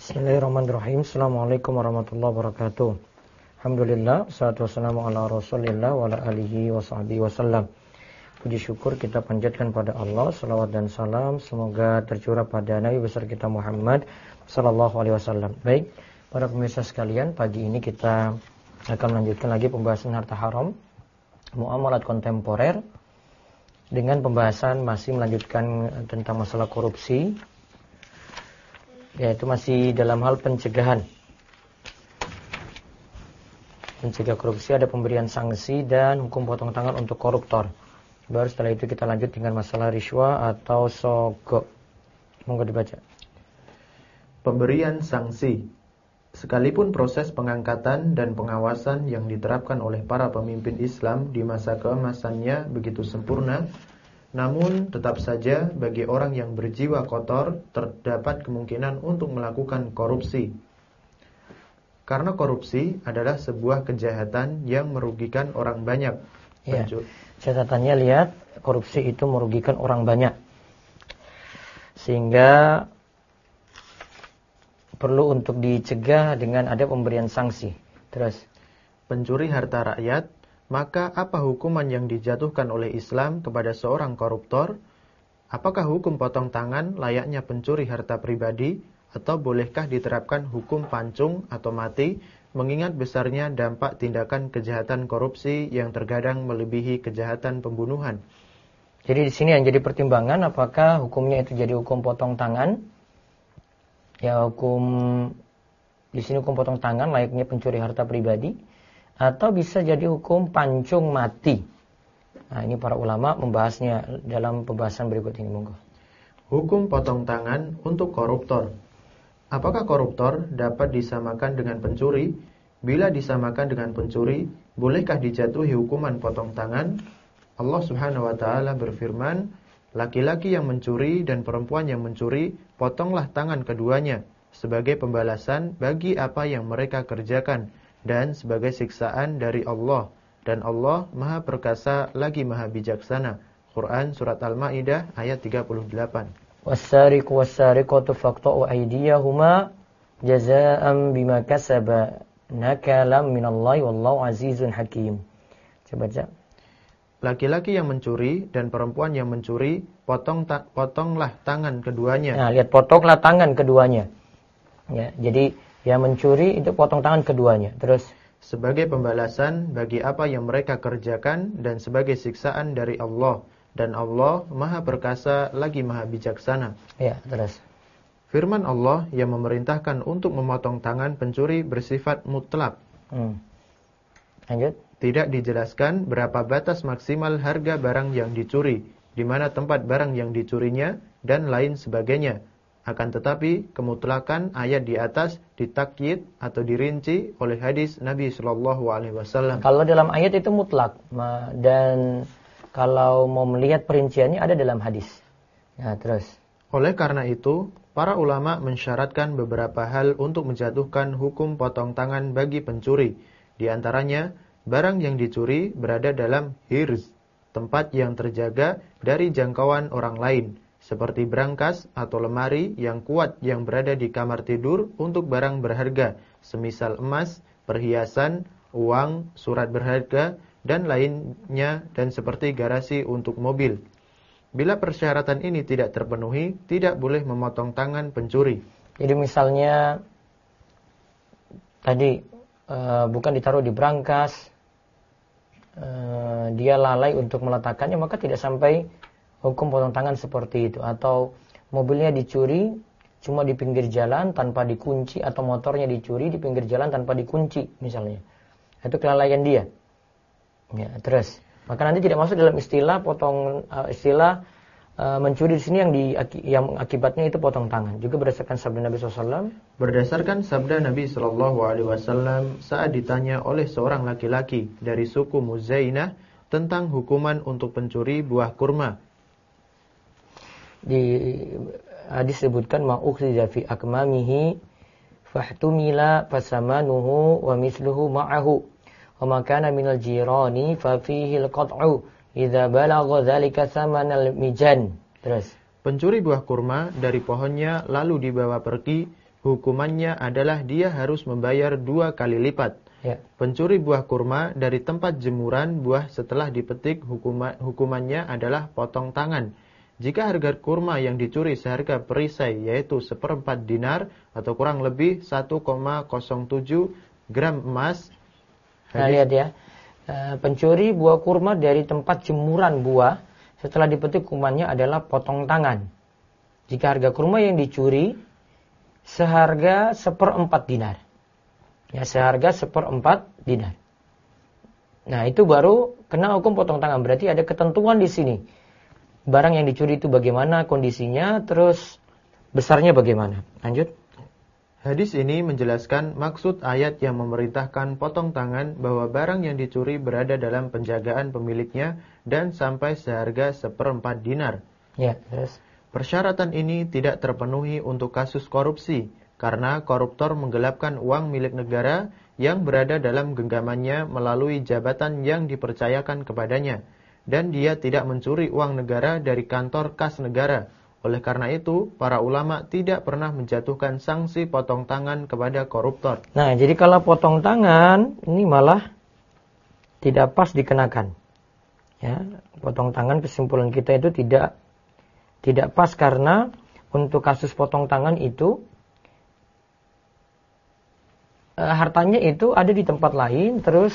Bismillahirrahmanirrahim. Assalamualaikum warahmatullahi wabarakatuh. Alhamdulillah, salatu wassalamu ala rasulillah wa ala alihi wa sahbihi wasallam. Puji syukur kita panjatkan pada Allah, salawat dan salam semoga tercurah pada Nabi besar kita Muhammad sallallahu alaihi wasallam. Baik, para pemirsa sekalian, pagi ini kita akan melanjutkan lagi pembahasan harta haram, muamalat kontemporer, dengan pembahasan masih melanjutkan tentang masalah korupsi, yaitu masih dalam hal pencegahan. Mencegah korupsi, ada pemberian sanksi dan hukum potong tangan untuk koruptor. Baru setelah itu kita lanjut dengan masalah riswa atau sogok. Monggo dibaca. Pemberian sanksi. Sekalipun proses pengangkatan dan pengawasan yang diterapkan oleh para pemimpin Islam di masa keemasannya begitu sempurna, namun tetap saja bagi orang yang berjiwa kotor terdapat kemungkinan untuk melakukan korupsi. Karena korupsi adalah sebuah kejahatan yang merugikan orang banyak. Ya, catatannya lihat, korupsi itu merugikan orang banyak. Sehingga perlu untuk dicegah dengan ada pemberian sanksi. Terus, pencuri harta rakyat. Maka apa hukuman yang dijatuhkan oleh Islam kepada seorang koruptor? Apakah hukum potong tangan layaknya pencuri harta pribadi? Atau bolehkah diterapkan hukum pancung atau mati? Mengingat besarnya dampak tindakan kejahatan korupsi yang terkadang melebihi kejahatan pembunuhan. Jadi di sini yang jadi pertimbangan, apakah hukumnya itu jadi hukum potong tangan? Ya, di sini hukum potong tangan layaknya pencuri harta pribadi, atau bisa jadi hukum pancung mati. Nah, ini para ulama membahasnya dalam pembahasan berikut ini. Monggo. Hukum potong tangan untuk koruptor. Apakah koruptor dapat disamakan dengan pencuri? Bila disamakan dengan pencuri, bolehkah dijatuhi hukuman potong tangan? Allah Subhanahu wa taala berfirman, laki-laki yang mencuri dan perempuan yang mencuri, potonglah tangan keduanya sebagai pembalasan bagi apa yang mereka kerjakan dan sebagai siksaan dari Allah, dan Allah Maha Perkasa lagi Maha Bijaksana. Quran surat Al-Maidah ayat 38. Was-sariqu was-sariqatu faqta'u aydiyahuma jazaa'an bima kasaba nakalam minallahi wallahu azizun hakim. Coba baca. Laki-laki yang mencuri dan perempuan yang mencuri, potonglah tangan keduanya. Nah, lihat, potonglah tangan keduanya. Ya, jadi yang mencuri itu potong tangan keduanya. Terus, sebagai pembalasan bagi apa yang mereka kerjakan dan sebagai siksaan dari Allah, dan Allah Maha Perkasa lagi Maha Bijaksana. Ya, terus. Firman Allah yang memerintahkan untuk memotong tangan pencuri bersifat mutlak. Lanjut. Tidak dijelaskan berapa batas maksimal harga barang yang dicuri, di mana tempat barang yang dicurinya, dan lain sebagainya. Akan tetapi, kemutlakan ayat di atas ditakyid atau dirinci oleh hadis Nabi Shallallahu Alaihi Wasallam. Kalau dalam ayat itu mutlak, dan kalau mau melihat perinciannya ada dalam hadis. Nah, terus. Oleh karena itu, para ulama mensyaratkan beberapa hal untuk menjatuhkan hukum potong tangan bagi pencuri. Di antaranya, barang yang dicuri berada dalam hirz, tempat yang terjaga dari jangkauan orang lain, seperti brankas atau lemari yang kuat yang berada di kamar tidur untuk barang berharga, semisal emas, perhiasan, uang, surat berharga, dan lainnya, dan seperti garasi untuk mobil. Bila persyaratan ini tidak terpenuhi, tidak boleh memotong tangan pencuri. Jadi misalnya tadi bukan ditaruh di brankas, dia lalai untuk meletakkannya, maka tidak sampai hukum potong tangan seperti itu. Atau mobilnya dicuri cuma di pinggir jalan tanpa dikunci, atau motornya dicuri di pinggir jalan tanpa dikunci misalnya. Itu kelalaian dia. Ya, terus. Maka nanti tidak masuk dalam istilah mencuri di sini yang akibatnya itu potong tangan. Juga berdasarkan sabda Nabi SAW. Berdasarkan sabda Nabi SAW saat ditanya oleh seorang laki-laki dari suku Muzainah tentang hukuman untuk pencuri buah kurma. Di hadis disebutkan ma'ukhidha fi akmamihi fahtumila fasamanuhu wa misluhu ma'ahu wa ma kana minal jirani fa fihi al-qat'u idza balagha dzalika thamanal mijan. Terus, pencuri buah kurma dari pohonnya lalu dibawa pergi, hukumannya adalah dia harus membayar 2 kali lipat. Ya. Pencuri buah kurma dari tempat jemuran buah setelah dipetik hukumannya adalah potong tangan. Jika harga kurma yang dicuri seharga perisai yaitu 1/4 dinar atau kurang lebih 1,07 gram emas. Nah, lihat ya. Pencuri buah kurma dari tempat jemuran buah setelah dipetik hukumannya adalah potong tangan. Jika harga kurma yang dicuri seharga 1/4 dinar. Ya, seharga 1/4 dinar. Nah, itu baru kena hukum potong tangan. Berarti ada ketentuan di sini. Barang yang dicuri itu bagaimana kondisinya, terus besarnya bagaimana. Lanjut. Hadis ini menjelaskan maksud ayat yang memerintahkan potong tangan bahwa barang yang dicuri berada dalam penjagaan pemiliknya dan sampai seharga 1/4 dinar. Ya, terus. Persyaratan ini tidak terpenuhi untuk kasus korupsi, karena koruptor menggelapkan uang milik negara yang berada dalam genggamannya melalui jabatan yang dipercayakan kepadanya, dan dia tidak mencuri uang negara dari kantor kas negara. Oleh karena itu, para ulama tidak pernah menjatuhkan sanksi potong tangan kepada koruptor. Nah, jadi kalau potong tangan, ini malah tidak pas dikenakan. Ya, potong tangan kesimpulan kita itu tidak pas karena untuk kasus potong tangan itu hartanya itu ada di tempat lain terus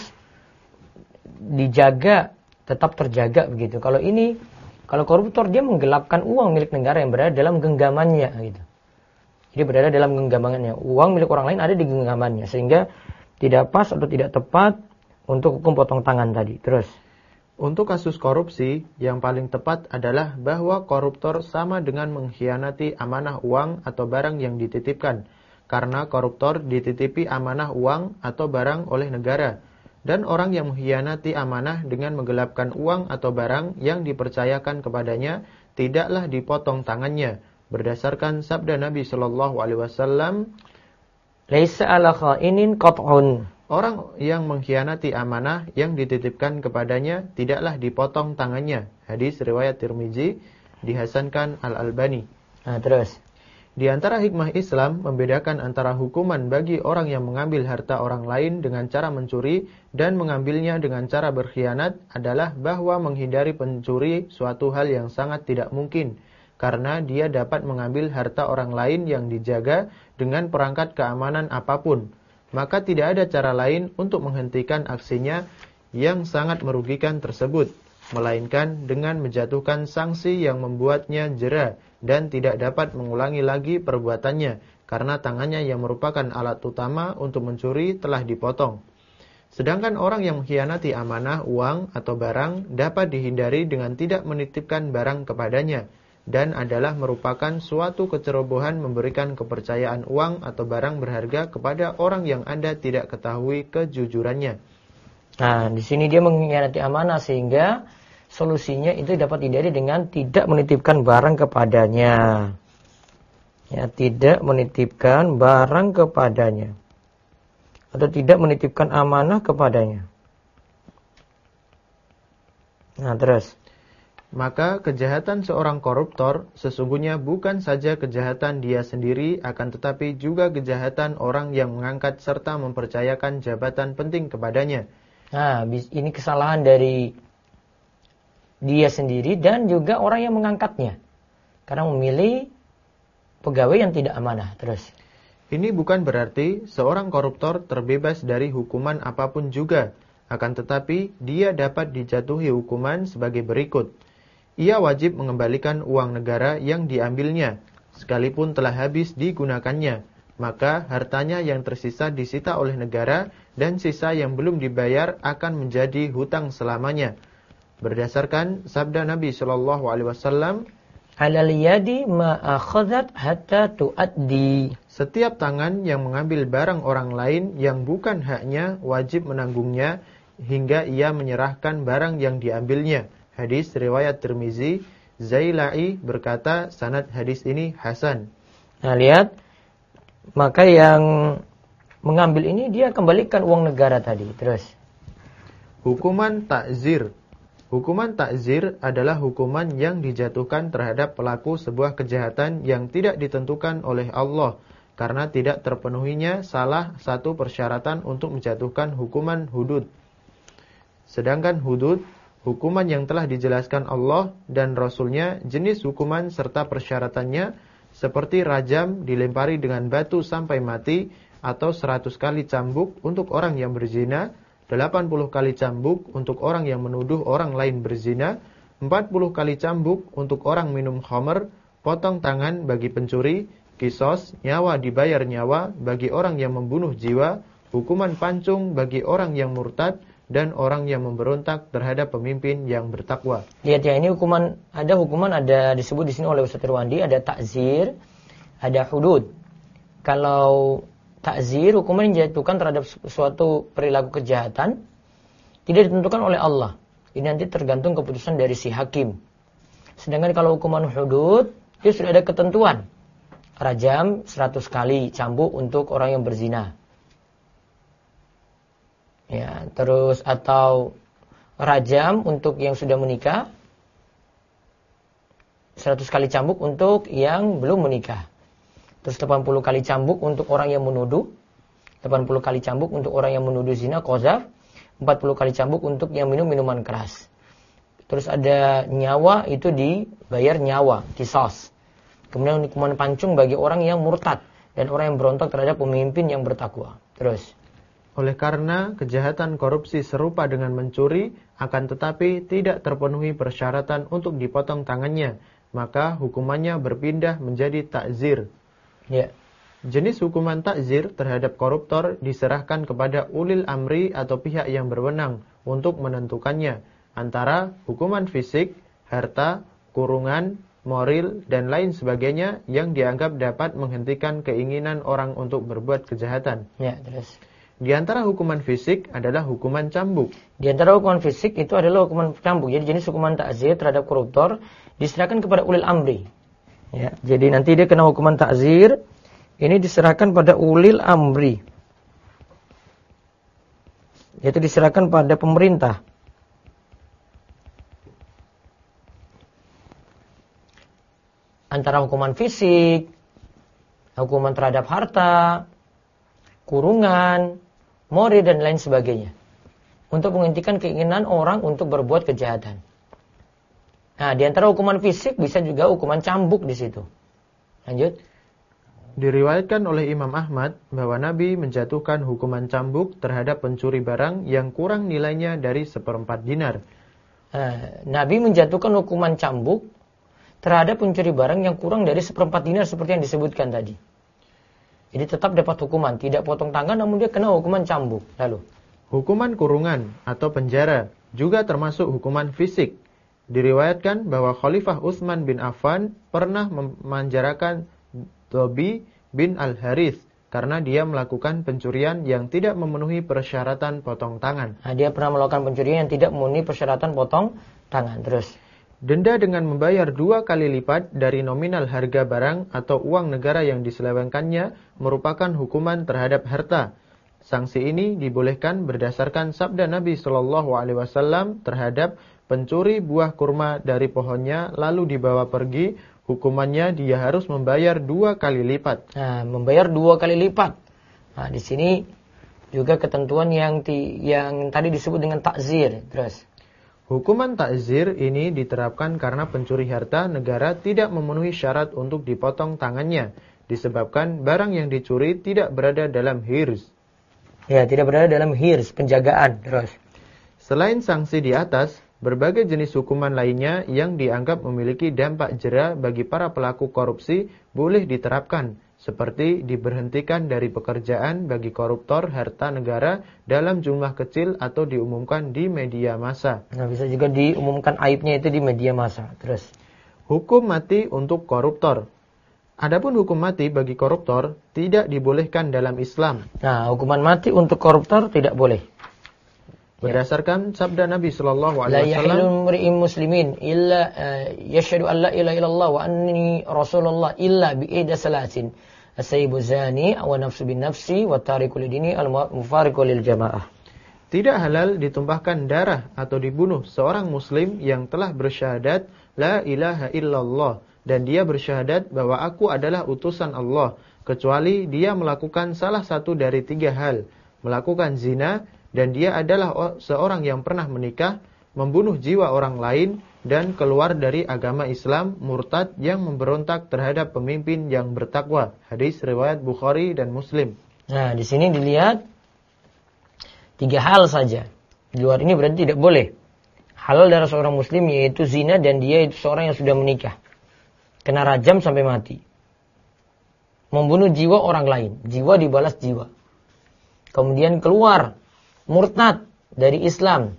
dijaga, tetap terjaga begitu. Kalau koruptor dia menggelapkan uang milik negara yang berada dalam genggamannya gitu. Jadi berada dalam genggamannya. Uang milik orang lain ada di genggamannya sehingga tidak pas atau tidak tepat untuk hukum potong tangan tadi. Terus untuk kasus korupsi, yang paling tepat adalah bahwa koruptor sama dengan mengkhianati amanah uang atau barang yang dititipkan. Karena koruptor dititipi amanah uang atau barang oleh negara. Dan orang yang mengkhianati amanah dengan menggelapkan uang atau barang yang dipercayakan kepadanya, tidaklah dipotong tangannya. Berdasarkan sabda Nabi SAW, laisa ala kha'inin qat'un. Orang yang mengkhianati amanah yang dititipkan kepadanya tidaklah dipotong tangannya. Hadis riwayat Tirmizi, dihasankan Al-Albani. Nah, terus. Di antara hikmah Islam membedakan antara hukuman bagi orang yang mengambil harta orang lain dengan cara mencuri dan mengambilnya dengan cara berkhianat adalah bahwa menghindari pencuri suatu hal yang sangat tidak mungkin, karena dia dapat mengambil harta orang lain yang dijaga dengan perangkat keamanan apapun. Maka tidak ada cara lain untuk menghentikan aksinya yang sangat merugikan tersebut, melainkan dengan menjatuhkan sanksi yang membuatnya jera dan tidak dapat mengulangi lagi perbuatannya, karena tangannya yang merupakan alat utama untuk mencuri telah dipotong. Sedangkan orang yang mengkhianati amanah, uang, atau barang dapat dihindari dengan tidak menitipkan barang kepadanya, dan adalah merupakan suatu kecerobohan memberikan kepercayaan uang atau barang berharga kepada orang yang Anda tidak ketahui kejujurannya. Nah, di sini dia mengkhianati amanah sehingga solusinya itu dapat dihindari dengan tidak menitipkan barang kepadanya. Ya, tidak menitipkan barang kepadanya. Atau tidak menitipkan amanah kepadanya. Nah, terus. Maka kejahatan seorang koruptor sesungguhnya bukan saja kejahatan dia sendiri, akan tetapi juga kejahatan orang yang mengangkat serta mempercayakan jabatan penting kepadanya. Nah, ini kesalahan dari dia sendiri dan juga orang yang mengangkatnya. Karena memilih pegawai yang tidak amanah. Terus. Ini bukan berarti seorang koruptor terbebas dari hukuman apapun juga. Akan tetapi dia dapat dijatuhi hukuman sebagai berikut. Ia wajib mengembalikan uang negara yang diambilnya, sekalipun telah habis digunakannya. Maka hartanya yang tersisa disita oleh negara dan sisa yang belum dibayar akan menjadi hutang selamanya. Berdasarkan sabda Nabi SAW, alal yadi ma akhadhat hatta tuaddi. Setiap tangan yang mengambil barang orang lain yang bukan haknya wajib menanggungnya hingga ia menyerahkan barang yang diambilnya. Hadis riwayat Tirmizi. Zailai berkata sanad hadis ini hasan. Nah, lihat, maka yang mengambil ini dia kembalikan uang negara tadi. Terus. Hukuman ta'zir. Hukuman ta'zir adalah hukuman yang dijatuhkan terhadap pelaku sebuah kejahatan yang tidak ditentukan oleh Allah, karena tidak terpenuhinya salah satu persyaratan untuk menjatuhkan hukuman hudud. Sedangkan hudud, hukuman yang telah dijelaskan Allah dan Rasul-Nya, jenis hukuman serta persyaratannya, seperti rajam dilempari dengan batu sampai mati, atau 100 kali cambuk untuk orang yang berzina, 80 kali cambuk untuk orang yang menuduh orang lain berzina, 40 kali cambuk untuk orang minum khamr, potong tangan bagi pencuri, kisos, nyawa dibayar nyawa bagi orang yang membunuh jiwa, hukuman pancung bagi orang yang murtad, dan orang yang memberontak terhadap pemimpin yang bertakwa. Lihat ya, ini hukuman ada disebut di sini oleh Ustaz Irwandi, ada takzir, ada hudud. Kalau takzir, hukuman yang dijatuhkan terhadap suatu perilaku kejahatan, tidak ditentukan oleh Allah. Ini nanti tergantung keputusan dari si hakim. Sedangkan kalau hukuman hudud, dia sudah ada ketentuan. Rajam 100 kali cambuk untuk orang yang berzina. Ya, terus atau rajam untuk yang sudah menikah, 100 kali cambuk untuk yang belum menikah. Terus 80 kali cambuk untuk orang yang menuduh, 80 kali cambuk untuk orang yang menuduh zina, qazaf, 40 kali cambuk untuk yang minum minuman keras. Terus ada nyawa, itu dibayar nyawa, qisas. Kemudian hukuman pancung bagi orang yang murtad dan orang yang berontak terhadap pemimpin yang bertakwa. Terus, oleh karena kejahatan korupsi serupa dengan mencuri, akan tetapi tidak terpenuhi persyaratan untuk dipotong tangannya, maka hukumannya berpindah menjadi takzir. ya, Jenis hukuman takzir terhadap koruptor diserahkan kepada ulil amri atau pihak yang berwenang untuk menentukannya, antara hukuman fisik, harta, kurungan, moral, dan lain sebagainya yang dianggap dapat menghentikan keinginan orang untuk berbuat kejahatan. ya, terus. Di antara hukuman fisik adalah hukuman cambuk. Di antara hukuman fisik itu adalah hukuman cambuk. Jadi jenis hukuman takzir terhadap koruptor diserahkan kepada ulil amri. Ya, jadi nanti dia kena hukuman takzir, ini diserahkan pada ulil amri. Yaitu diserahkan pada pemerintah. Antara hukuman fisik, hukuman terhadap harta, kurungan, moral, dan lain sebagainya. Untuk menghentikan keinginan orang untuk berbuat kejahatan. Nah, di antara hukuman fisik bisa juga hukuman cambuk di situ. Lanjut. Diriwayatkan oleh Imam Ahmad bahwa Nabi menjatuhkan hukuman cambuk terhadap pencuri barang yang kurang nilainya dari 1/4 dinar. Nabi menjatuhkan hukuman cambuk terhadap pencuri barang yang kurang dari 1/4 dinar seperti yang disebutkan tadi. Jadi tetap dapat hukuman, tidak potong tangan namun dia kena hukuman cambuk. Lalu, hukuman kurungan atau penjara juga termasuk hukuman fisik. Diriwayatkan bahwa Khalifah Utsman bin Affan pernah memenjarakan Dobi bin Al-Harith karena dia melakukan pencurian yang tidak memenuhi persyaratan potong tangan. Nah, dia pernah melakukan pencurian yang tidak memenuhi persyaratan potong tangan. Terus, denda dengan membayar 2 kali lipat dari nominal harga barang atau uang negara yang diselewengkannya merupakan hukuman terhadap harta. Sanksi ini dibolehkan berdasarkan sabda Nabi SAW terhadap pencuri buah kurma dari pohonnya lalu dibawa pergi, hukumannya dia harus membayar 2 kali lipat. Nah, membayar 2 kali lipat. Nah, di sini juga ketentuan yang tadi disebut dengan takzir. Terus, hukuman takzir ini diterapkan karena pencuri harta negara tidak memenuhi syarat untuk dipotong tangannya, disebabkan barang yang dicuri tidak berada dalam hirs. Ya, tidak berada dalam hirs, penjagaan. Terus, selain sanksi di atas, berbagai jenis hukuman lainnya yang dianggap memiliki dampak jera bagi para pelaku korupsi boleh diterapkan, seperti diberhentikan dari pekerjaan bagi koruptor harta negara dalam jumlah kecil atau diumumkan di media massa. nah bisa juga diumumkan aibnya itu di media massa. Terus, hukum mati untuk koruptor. Adapun hukum mati bagi koruptor tidak dibolehkan dalam Islam. nah hukuman mati untuk koruptor tidak boleh. Berdasarkan sabda Nabi sallallahu La alaihi yahilu wasallam, imri'in muslimin illa yashhadu an la ilaha illallah wa anni rasulullah illa bi ihda salasin. As-sayyibu zani wa nafsu bin nafsi wa tariku lidini al-mufariqu lil jamaah. tidak halal ditumpahkan darah atau dibunuh seorang muslim yang telah bersyahadat la ilaha illallah dan dia bersyahadat bahwa aku adalah utusan Allah, kecuali dia melakukan salah satu dari 3 hal, melakukan zina, dan dia adalah seorang yang pernah menikah, membunuh jiwa orang lain, dan keluar dari agama Islam, murtad yang memberontak terhadap pemimpin yang bertakwa. Hadis riwayat Bukhari dan Muslim. Nah, di sini dilihat 3 hal saja. Di luar ini berarti tidak boleh. Halal darah seorang muslim yaitu zina dan dia itu seorang yang sudah menikah. Kena rajam sampai mati. Membunuh jiwa orang lain. Jiwa dibalas jiwa. Kemudian keluar murtad dari Islam.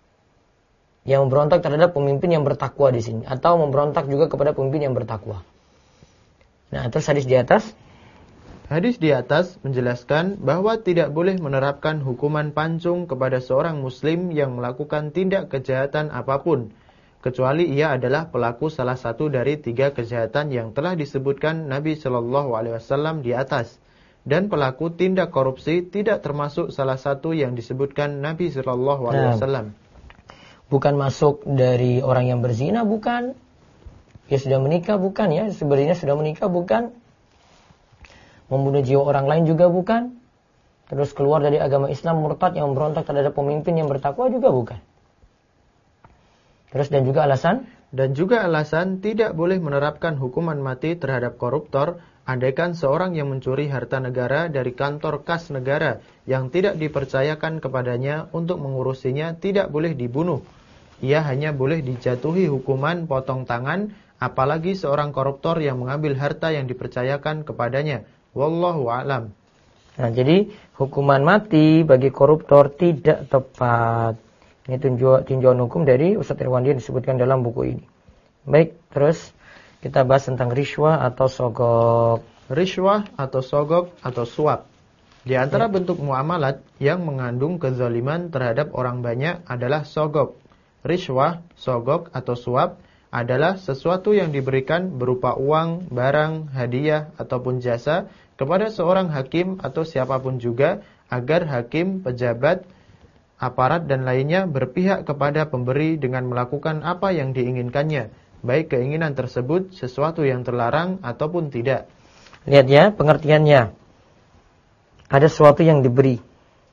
Yang memberontak terhadap pemimpin yang bertakwa di sini. Atau memberontak juga kepada pemimpin yang bertakwa. Nah, terus hadis di atas. Hadis di atas menjelaskan bahwa tidak boleh menerapkan hukuman pancung kepada seorang muslim yang melakukan tindak kejahatan apapun, kecuali ia adalah pelaku salah satu dari 3 kejahatan yang telah disebutkan Nabi Shallallahu Alaihi Wasallam di atas, dan pelaku tindak korupsi tidak termasuk salah satu yang disebutkan Nabi Shallallahu Alaihi Wasallam. Bukan masuk dari orang yang berzina, bukan. Ya sudah menikah, bukan ya. Sebenarnya sudah menikah, bukan. Membunuh jiwa orang lain juga bukan. Terus keluar dari agama Islam, murtad yang memberontak terhadap pemimpin yang bertakwa juga bukan. Terus dan juga alasan? Dan juga alasan tidak boleh menerapkan hukuman mati terhadap koruptor, andaikan seorang yang mencuri harta negara dari kantor kas negara yang tidak dipercayakan kepadanya untuk mengurusinya tidak boleh dibunuh. Ia hanya boleh dijatuhi hukuman potong tangan, apalagi seorang koruptor yang mengambil harta yang dipercayakan kepadanya. Wallahu a'lam. Nah, jadi hukuman mati bagi koruptor tidak tepat. Ini tinjauan hukum dari Ustaz Irwandi yang disebutkan dalam buku ini. Baik, terus kita bahas tentang riswah atau sogok. Riswah atau sogok atau suap. Di antara bentuk muamalat yang mengandung kezaliman terhadap orang banyak adalah sogok. Riswah, sogok atau suap adalah sesuatu yang diberikan berupa uang, barang, hadiah, ataupun jasa kepada seorang hakim atau siapapun juga agar hakim, pejabat, aparat dan lainnya berpihak kepada pemberi dengan melakukan apa yang diinginkannya, baik keinginan tersebut sesuatu yang terlarang ataupun tidak. Lihat ya pengertiannya. Ada sesuatu yang diberi.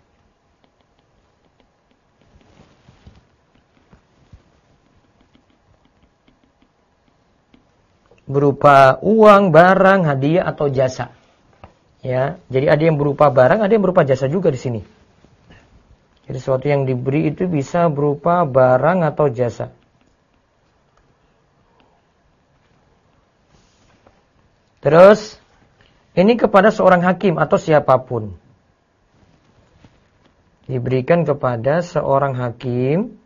Berupa uang, barang, hadiah atau jasa. Ya, jadi ada yang berupa barang, ada yang berupa jasa juga di sini. Jadi sesuatu yang diberi itu bisa berupa barang atau jasa. Terus ini kepada seorang hakim atau siapapun. Diberikan kepada seorang hakim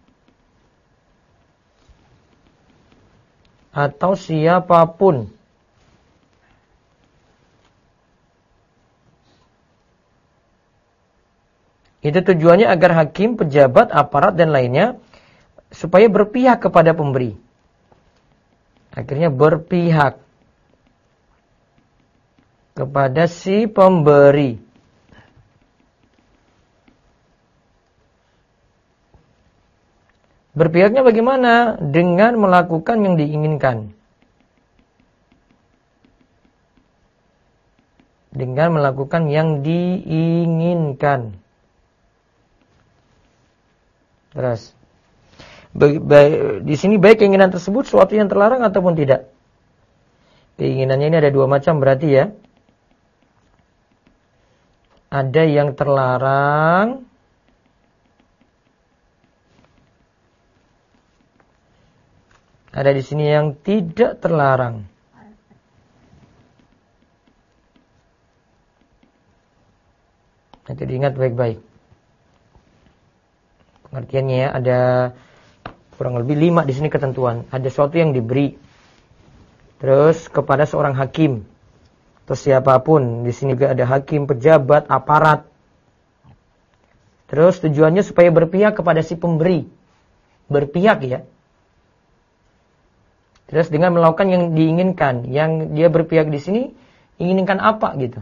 atau siapapun. Itu tujuannya agar hakim, pejabat, aparat dan lainnya supaya berpihak kepada pemberi. Akhirnya berpihak kepada si pemberi. Berpihaknya bagaimana? Dengan melakukan yang diinginkan. Dengan melakukan yang diinginkan. Terus, di sini baik keinginan tersebut suatu yang terlarang ataupun tidak. Keinginannya ini ada 2 macam berarti ya. Ada yang terlarang. Ada di sini yang tidak terlarang. Nanti diingat baik-baik. Pengertiannya ya, ada kurang lebih 5 di sini ketentuan. Ada sesuatu yang diberi. Terus kepada seorang hakim. Terus siapapun. Di sini juga ada hakim, pejabat, aparat. Terus tujuannya supaya berpihak kepada si pemberi. Berpihak ya. Terus dengan melakukan yang diinginkan, yang dia berpihak di sini, inginkan apa gitu.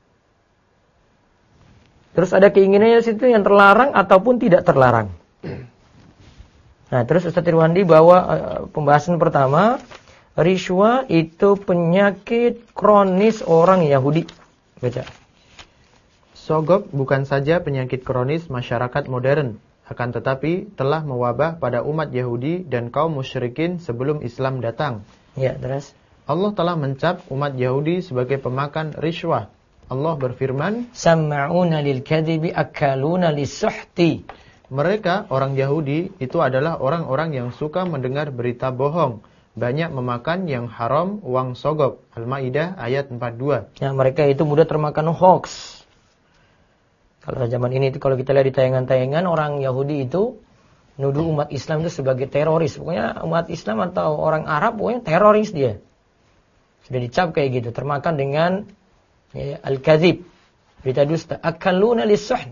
Terus ada keinginannya di situ yang terlarang ataupun tidak terlarang. Nah, terus Ustaz Irwandi bawa pembahasan pertama, riswa itu penyakit kronis orang Yahudi. Baca. Sogok bukan saja penyakit kronis masyarakat modern, akan tetapi telah mewabah pada umat Yahudi dan kaum musyrikin sebelum Islam datang. Ya, terus. Allah telah mencap umat Yahudi sebagai pemakan rishwah. Allah berfirman, Sama'una lil kadhibi akaluna lis-suhti. Mereka, orang Yahudi, itu adalah orang-orang yang suka mendengar berita bohong, banyak memakan yang haram, uang sogok. Al-Maidah ayat 42. Ya, mereka itu mudah termakan hoax. Kalau zaman ini kalau kita lihat di tayangan-tayangan, orang Yahudi itu nuduh umat Islam itu sebagai teroris. Pokoknya umat Islam atau orang Arab pokoknya teroris dia. Sudah dicap kayak gitu, termakan dengan ya, al-kadzib, berita dusta. Akaluna lis-suht.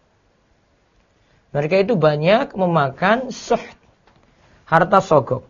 Mereka itu banyak memakan suht, harta sogok.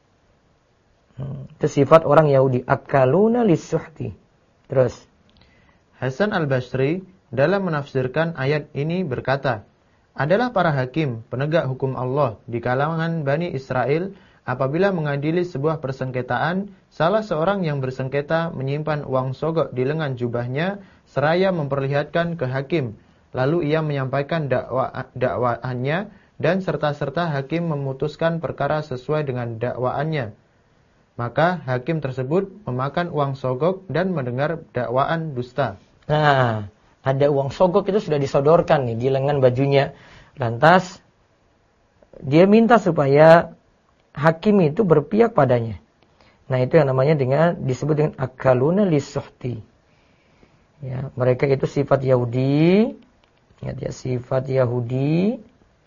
Itu sifat orang Yahudi. Akaluna lis-suhti. Terus Hasan al-Basri dalam menafsirkan ayat ini berkata, adalah para hakim, penegak hukum Allah di kalangan Bani Israel apabila mengadili sebuah persengketaan, salah seorang yang bersengketa menyimpan uang sogok di lengan jubahnya seraya memperlihatkan ke hakim. Lalu ia menyampaikan dakwaannya dan serta-serta hakim memutuskan perkara sesuai dengan dakwaannya. Maka hakim tersebut memakan uang sogok dan mendengar dakwaan dusta. nah, ada uang sogok itu sudah disodorkan nih di lengan bajunya. Lantas dia minta supaya hakim itu berpihak padanya. Nah, itu yang namanya disebut dengan akaluna lis-suhti. Ya, mereka itu sifat Yahudi. Ingat ya, sifat Yahudi.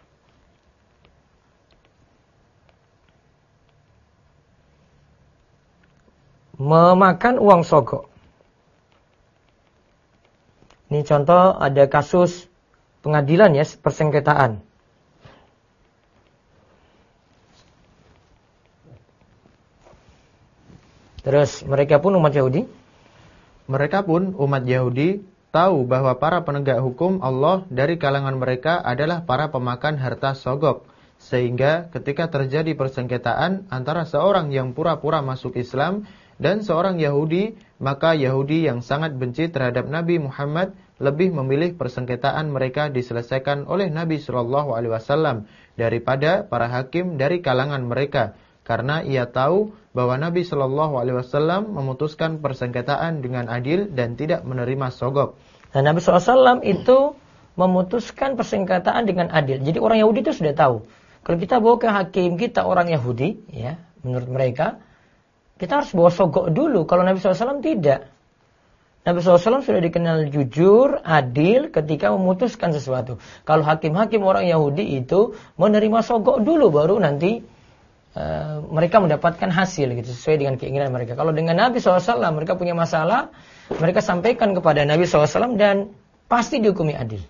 Memakan uang sogok. Ini contoh ada kasus pengadilan ya, persengketaan. Terus mereka pun umat Yahudi. Mereka pun umat Yahudi tahu bahwa para penegak hukum Allah dari kalangan mereka adalah para pemakan harta sogok. Sehingga ketika terjadi persengketaan antara seorang yang pura-pura masuk Islam dan seorang Yahudi, maka Yahudi yang sangat benci terhadap Nabi Muhammad lebih memilih persengketaan mereka diselesaikan oleh Nabi SAW daripada para hakim dari kalangan mereka, karena ia tahu bahwa Nabi SAW memutuskan persengketaan dengan adil dan tidak menerima sogok. Dan Nabi SAW itu memutuskan persengketaan dengan adil. Jadi orang Yahudi itu sudah tahu. Kalau kita bawa ke hakim kita orang Yahudi, ya, menurut mereka, kita harus bawa sogok dulu. Kalau Nabi SAW tidak. Nabi SAW sudah dikenal jujur, adil ketika memutuskan sesuatu. Kalau hakim-hakim orang Yahudi itu menerima sogok dulu, baru nanti mereka mendapatkan hasil gitu, sesuai dengan keinginan mereka. Kalau dengan Nabi SAW mereka punya masalah, mereka sampaikan kepada Nabi SAW dan pasti dihukumi adil.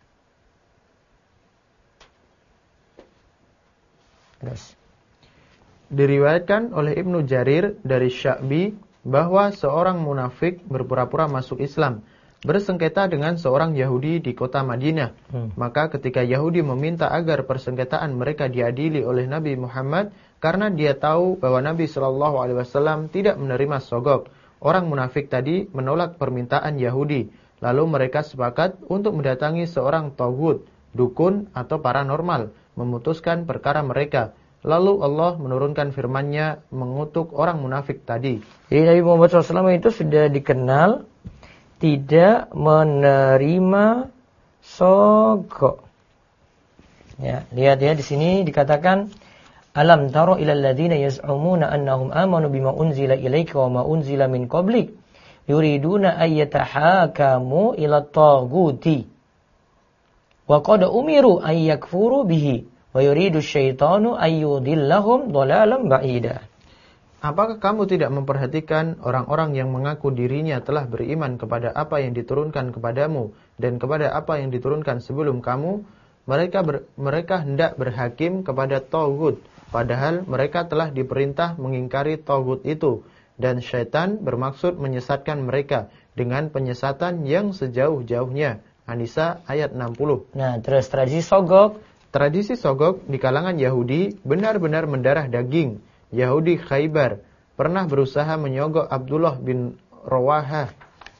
Terus Diriwayatkan oleh Ibnu Jarir dari Sya'bi bahwa seorang munafik berpura-pura masuk Islam, bersengketa dengan seorang Yahudi di kota Madinah. Maka ketika Yahudi meminta agar persengketaan mereka diadili oleh Nabi Muhammad, karena dia tahu bahwa Nabi SAW tidak menerima sogok, orang munafik tadi menolak permintaan Yahudi. Lalu mereka sepakat untuk mendatangi seorang tauhid, dukun atau paranormal, memutuskan perkara mereka. Lalu Allah menurunkan firman-Nya mengutuk orang munafik tadi. Jadi Nabi Muhammad SAW itu sudah dikenal tidak menerima sogok. Ya, lihat ya di sini dikatakan alam taro ilal ladzina yaz'umuna annahum amanu bima unzila ilaika wa ma unzila min qablik yuriduna ayyatahakamu ila taghuti wa qad umiru ay yakfuru bihi wa yuridu syaitanu ayyudillahum dhalalan ba'ida. Apakah kamu tidak memperhatikan orang-orang yang mengaku dirinya telah beriman kepada apa yang diturunkan kepadamu dan kepada apa yang diturunkan sebelum kamu? Mereka hendak berhakim kepada tauhid, padahal mereka telah diperintah mengingkari tauhid itu, dan syaitan bermaksud menyesatkan mereka dengan penyesatan yang sejauh-jauhnya. An-Nisa ayat 60. Nah, terus tradisi sogok. Tradisi sogok di kalangan Yahudi benar-benar mendarah daging. Yahudi Khaybar pernah berusaha menyogok Abdullah bin Rawahah,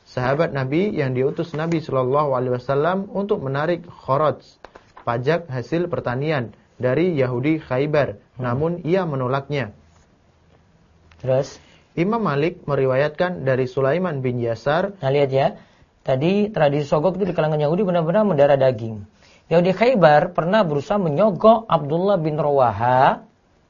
sahabat Nabi yang diutus Nabi Shallallahu Alaihi Wasallam untuk menarik kharaj, pajak hasil pertanian dari Yahudi Khaybar, namun ia menolaknya. Terus Imam Malik meriwayatkan dari Sulaiman bin Yasar. Nah lihat ya, tadi tradisi sogok itu di kalangan Yahudi benar-benar mendarah daging. Yahudi Khaybar pernah berusaha menyogok Abdullah bin Rawaha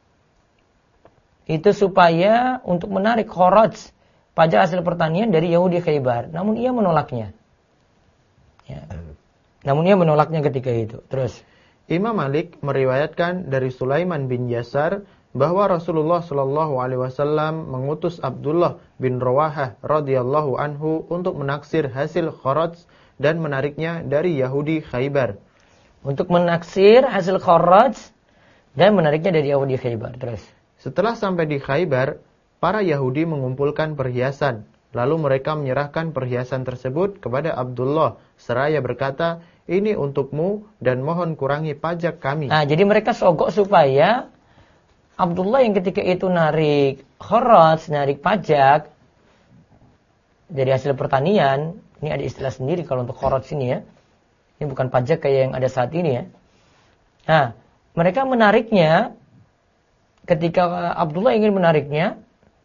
itu supaya untuk menarik kharaj, pajak hasil pertanian dari Yahudi Khaybar. Namun ia menolaknya. Ya. Namun ia menolaknya ketika itu. Terus Imam Malik meriwayatkan dari Sulaiman bin Yasar bahwa Rasulullah Shallallahu Alaihi Wasallam mengutus Abdullah bin Rawahah radhiyallahu anhu untuk menaksir hasil kharaj dan menariknya dari Yahudi Khaybar. Untuk menaksir hasil kharaj dan menariknya dari Yahudi Khaybar. Terus setelah sampai di Khaybar, para Yahudi mengumpulkan perhiasan. Lalu mereka menyerahkan perhiasan tersebut kepada Abdullah seraya berkata, ini untukmu dan mohon kurangi pajak kami. Nah, jadi mereka sogok supaya Abdullah yang ketika itu narik kharaj, narik pajak dari hasil pertanian, ini ada istilah sendiri kalau untuk kharaj ini ya. Ini bukan pajak kayak yang ada saat ini ya. Nah, mereka menariknya ketika Abdullah ingin menariknya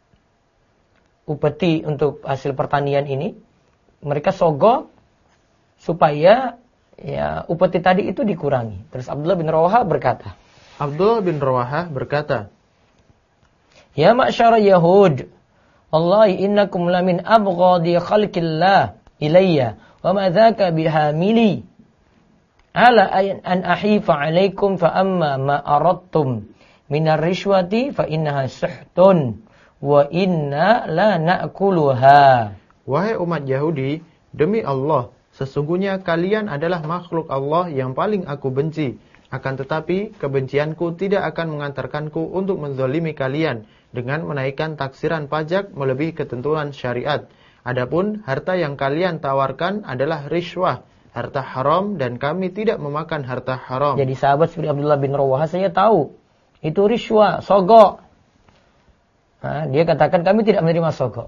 upeti untuk hasil pertanian ini, mereka sogok supaya ya upeti tadi itu dikurangi. Terus Abdullah bin Rawahah berkata, Ya ma'syara Yahud, wallahi innakum lamin abghadi khalqillah ilayya, wa ma dhaka bihamili ala an ahifa alaikum fa amma ma aradtum minar rishwati fa innaha suhtun wa inna la na'kuluha. Wahai umat Yahudi, demi Allah, sesungguhnya kalian adalah makhluk Allah yang paling aku benci. Akan tetapi, kebencianku tidak akan mengantarkanku untuk menzalimi kalian dengan menaikkan taksiran pajak melebihi ketentuan syariat. Adapun harta yang kalian tawarkan adalah rishwah, harta haram, dan kami tidak memakan harta haram. Jadi sahabat seperti Abdullah bin Rawahah saya tahu, itu rishwah, sogok. Nah, dia katakan kami tidak menerima sogok.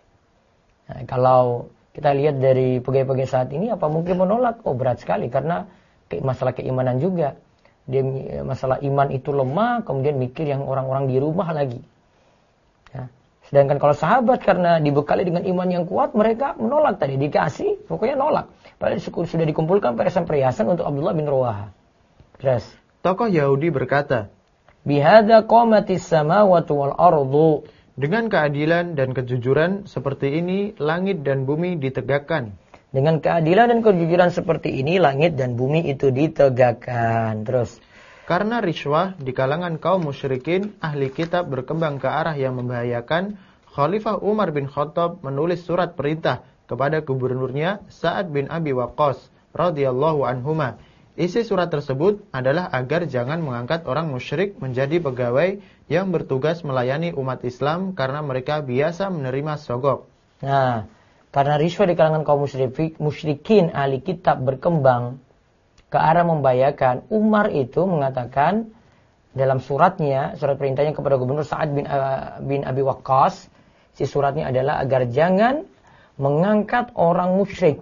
Nah, kalau kita lihat dari pegawai-pegawai saat ini, apa mungkin menolak? Oh, berat sekali karena masalah keimanan juga. Dia masalah iman itu lemah, kemudian mikir yang orang-orang di rumah lagi. Ya. Sedangkan kalau sahabat karena dibekali dengan iman yang kuat, mereka menolak tadi, dikasih, pokoknya nolak. Padahal sudah dikumpulkan perhiasan-perhiasan untuk Abdullah bin Rawahah. Terus tokoh Yahudi berkata, Bihadza qamatis samawati wal ardu. Dengan keadilan dan kejujuran seperti ini, langit dan bumi ditegakkan. Dengan keadilan dan kejujuran seperti ini, langit dan bumi itu ditegakkan. Terus karena rishwah di kalangan kaum musyrikin, ahli kitab berkembang ke arah yang membahayakan, Khalifah Umar bin Khattab menulis surat perintah kepada gubernurnya Sa'ad bin Abi Waqqas radhiyallahu anhuma. Isi surat tersebut adalah agar jangan mengangkat orang musyrik menjadi pegawai yang bertugas melayani umat Islam karena mereka biasa menerima sogok. Nah, karena rishwah di kalangan kaum musyrikin ahli kitab berkembang ke arah membahayakan, Umar itu mengatakan dalam suratnya, surat perintahnya kepada gubernur Sa'ad bin Abi Waqqas, si suratnya adalah agar jangan mengangkat orang musyrik.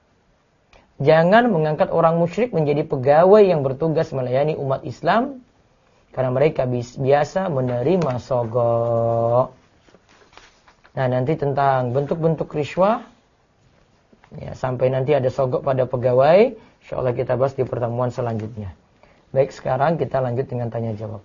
Jangan mengangkat orang musyrik menjadi pegawai yang bertugas melayani umat Islam karena mereka biasa menerima sogok. Nah, nanti tentang bentuk-bentuk rishwah ya, sampai nanti ada sogok pada pegawai, insyaallah kita bahas di pertemuan selanjutnya. Baik, sekarang kita lanjut dengan tanya jawab.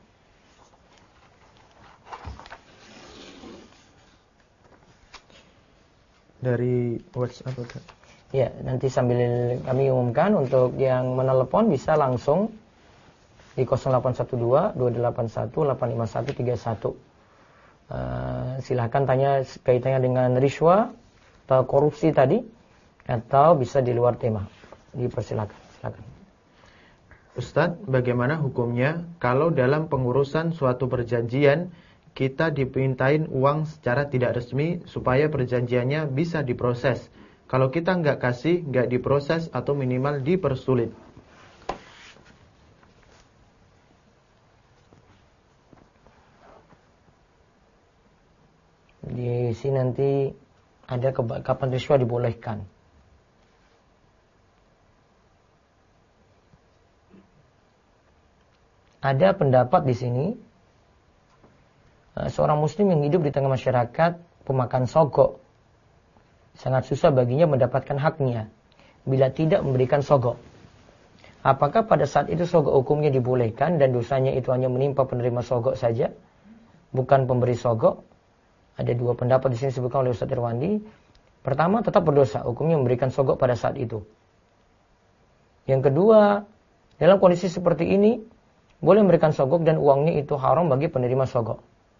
Dari WhatsApp. Ya, nanti sambil kami umumkan untuk yang menelepon bisa langsung di 0812 281 85131. Silahkan tanya kaitannya dengan rishwah atau korupsi tadi, atau bisa di luar tema. Dipersilakan. Silakan. Ustadz, bagaimana hukumnya kalau dalam pengurusan suatu perjanjian kita dipintain uang secara tidak resmi supaya perjanjiannya bisa diproses? Kalau kita nggak kasih, nggak diproses atau minimal dipersulit. Di sini nanti Ada kapan rishwah dibolehkan. Ada pendapat di sini, seorang muslim yang hidup di tengah masyarakat pemakan sogok, sangat susah baginya mendapatkan haknya bila tidak memberikan sogok. Apakah pada saat itu sogok hukumnya dibolehkan dan dosanya itu hanya menimpa penerima sogok saja, bukan pemberi sogok? Ada dua pendapat di sini disebutkan oleh Ustaz Irwandi. Pertama, tetap berdosa, hukumnya memberikan sogok pada saat itu. Yang kedua, dalam kondisi seperti ini, boleh memberikan sogok dan uangnya itu haram bagi penerima sogok.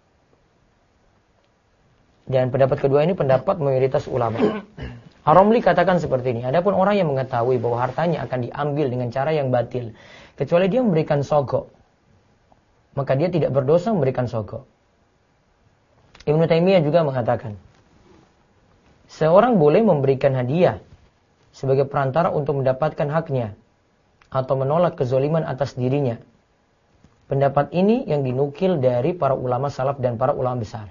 Dan pendapat kedua ini pendapat mayoritas ulama. Ar-Ramli katakan seperti ini. Adapun orang yang mengetahui bahwa hartanya akan diambil dengan cara yang batil, kecuali dia memberikan sogok, maka dia tidak berdosa memberikan sogok. Ibnu Taimiyah juga mengatakan, seorang boleh memberikan hadiah sebagai perantara untuk mendapatkan haknya atau menolak kezaliman atas dirinya. Pendapat ini yang dinukil dari para ulama salaf dan para ulama besar.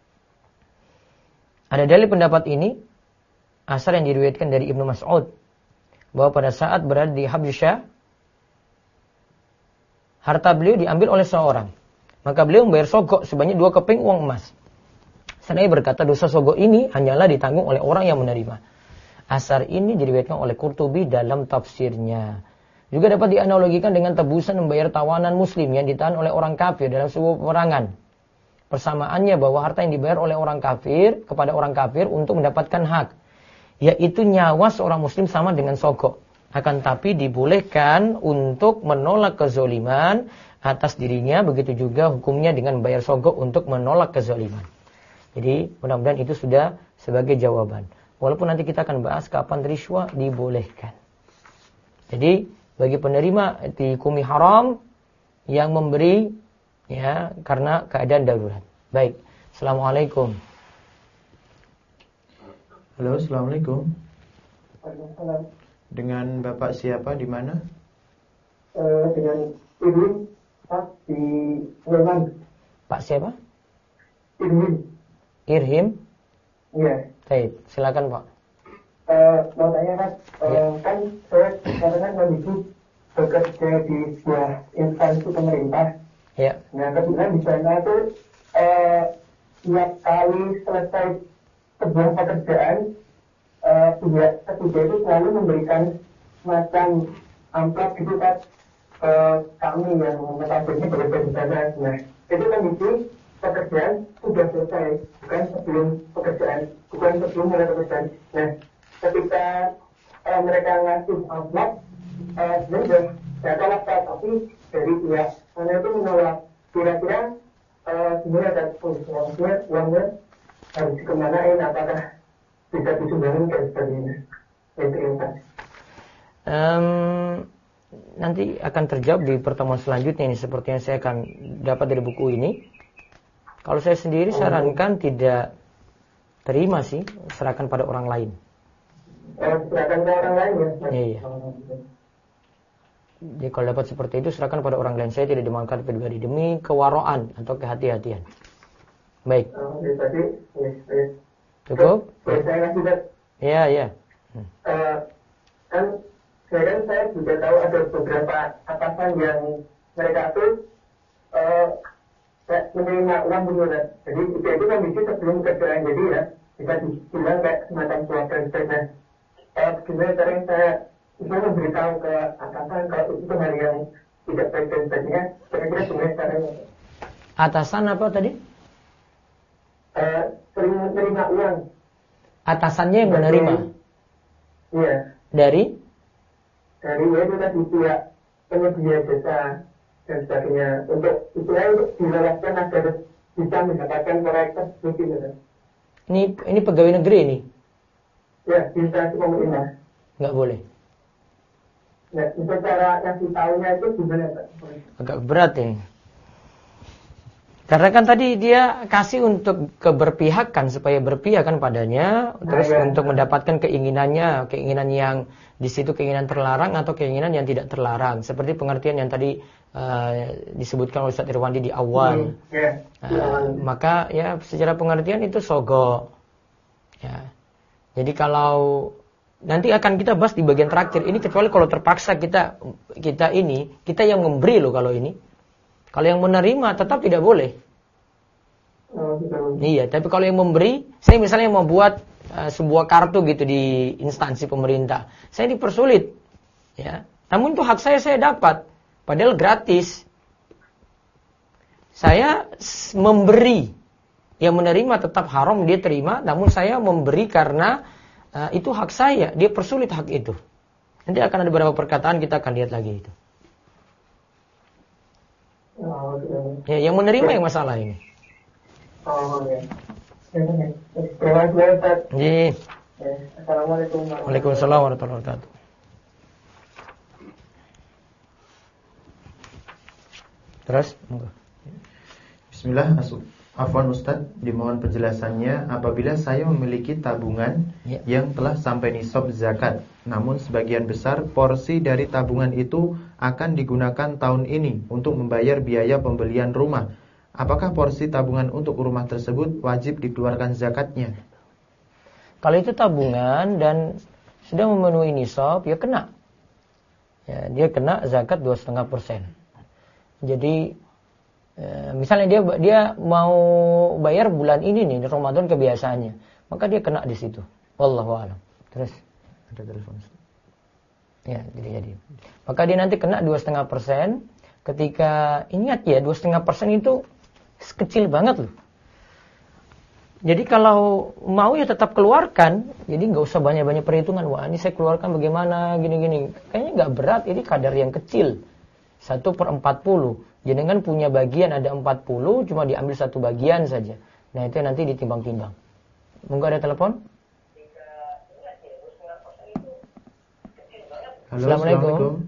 Ada dalil pendapat ini, asar yang diriwayatkan dari Ibnu Mas'ud, bahwa pada saat berada di Habasyah, harta beliau diambil oleh seorang. Maka beliau membayar sogok sebanyak 2 keping uang emas. Seraya berkata dosa sogok ini hanyalah ditanggung oleh orang yang menerima. Asar ini diriwayatkan oleh Qurtubi dalam tafsirnya. Juga dapat dianalogikan dengan tebusan membayar tawanan muslim yang ditahan oleh orang kafir dalam sebuah peperangan. Persamaannya bahwa harta yang dibayar oleh orang kafir kepada orang kafir untuk mendapatkan hak, yaitu nyawa seorang muslim sama dengan sogok. Akan tapi dibolehkan untuk menolak kezaliman atas dirinya, begitu juga hukumnya dengan membayar sogok untuk menolak kezaliman. Jadi mudah-mudahan itu sudah sebagai jawaban. Walaupun nanti kita akan bahas kapan rishwah dibolehkan. Jadi bagi penerima dihukumi haram yang memberi ya karena keadaan darurat. Baik. Assalamualaikum. Halo, assalamualaikum. Waalaikumsalam. Dengan Bapak siapa di mana? Dengan Irwin Pak di Sleman. Pak siapa? Irwin. Irhim. Iya. Baik, silakan Pak. Mau tanya Mas, kan saya sekarang kondisi bekerja di sebuah instansi pemerintah. Ya. Nah kebetulan di sana tuh tiap kali selesai sebuah pekerjaan, pihak ketiga itu selalu memberikan semacam amplop gitu kan ke kami yang notabene bekerja di sana. Nah itu kondisi pekerjaan sudah selesai, bukan sebelum mulai pekerjaan. Nah ketika mereka ngasih amplop, sebenarnya data laptop, tapi dari pihak mana itu menolak. Kira-kira sebenarnya ada uangnya harus dikemanain, apakah bisa disumbangin ke sebagainya. Terima kasih. Nanti akan terjawab di pertemuan selanjutnya ini, seperti yang saya akan dapat dari buku ini. Kalau saya sendiri sarankan tidak terima sih, serahkan pada orang lain. Serahkan ke orang lain ya? Iya. Jadi kalau dapat seperti itu serahkan pada orang lain. Saya tidak dimakan pribadi demi kewaraan atau kehati-hatian. Baik. Cukup? Saya kasih lihat. Iya. Kan saya juga tahu ada beberapa atasan yang mereka tuh menerima uang beneran. Jadi itu kondisi sebelum kerjaan, jadi ya bisa dibilang kayak semacam keluarga dan sebenarnya sering saya bisa memberitahu ke atasan kalau itu hal yang tidak baik dan sebagainya. Kira-kira sebenarnya caranya. Atasan apa tadi? Sering menerima uang. Atasannya yang menerima? Iya. Dari itu tadi pihak penyedia jasa dan sebagainya, untuk istilahnya untuk dijelaskan agar bisa mendapatkan proyek tersebut. Ini pegawai negeri ini? Ya, di instansi pemerintah. Nggak boleh. Nah, untuk cara ngasih tahunya itu gimana Pak? Agak berat ya. Karena kan tadi dia kasih untuk keberpihakan, supaya berpihak kan padanya, terus untuk mendapatkan keinginan yang di situ keinginan terlarang atau keinginan yang tidak terlarang, seperti pengertian yang tadi disebutkan oleh Ustaz Irwandi di awal. Maka ya secara pengertian itu sogok. Ya, Jadi kalau nanti akan kita bahas di bagian terakhir ini, kecuali kalau terpaksa kita yang memberi loh kalau ini. Kalau yang menerima tetap tidak boleh. Iya, tapi kalau yang memberi, saya misalnya mau buat sebuah kartu gitu di instansi pemerintah, saya dipersulit, ya. Namun itu hak saya dapat, padahal gratis. Saya memberi, yang menerima tetap haram dia terima, namun saya memberi karena itu hak saya, dia persulit hak itu. Nanti akan ada beberapa perkataan kita akan lihat lagi itu. Ya, yang menerima yang masalah ini. Oh ya. Terima kasih Ustaz. Iya. Assalamualaikum. Waalaikumsalam warahmatullahi wabarakatuh. Terus? Bismillah. Afwan Ustaz, dimohon penjelasannya. Apabila saya memiliki tabungan yang telah sampai nisab zakat, namun sebagian besar porsi dari tabungan itu akan digunakan tahun ini untuk membayar biaya pembelian rumah, apakah porsi tabungan untuk rumah tersebut wajib dikeluarkan zakatnya? Kalau itu tabungan dan sudah memenuhi nisab, ya kena. Ya, dia kena zakat 2,5%. Jadi misalnya dia mau bayar bulan ini nih, Ramadan kebiasaannya, maka dia kena di situ. Wallahu a'lam. Terus ada telepon. Ya, jadi. Maka dia nanti kena 2,5%. Ketika ingat ya, 2,5% itu kecil banget loh. Jadi kalau mau ya tetap keluarkan. Jadi nggak usah banyak-banyak perhitungan. Wah, ini saya keluarkan bagaimana, gini-gini. Kayaknya nggak berat. Ini kadar yang kecil. 1/40. Jenengan punya bagian ada 40, cuma diambil satu bagian saja. Nah, itu nanti ditimbang-timbang. Monggo ada telepon? Halo, Assalamualaikum.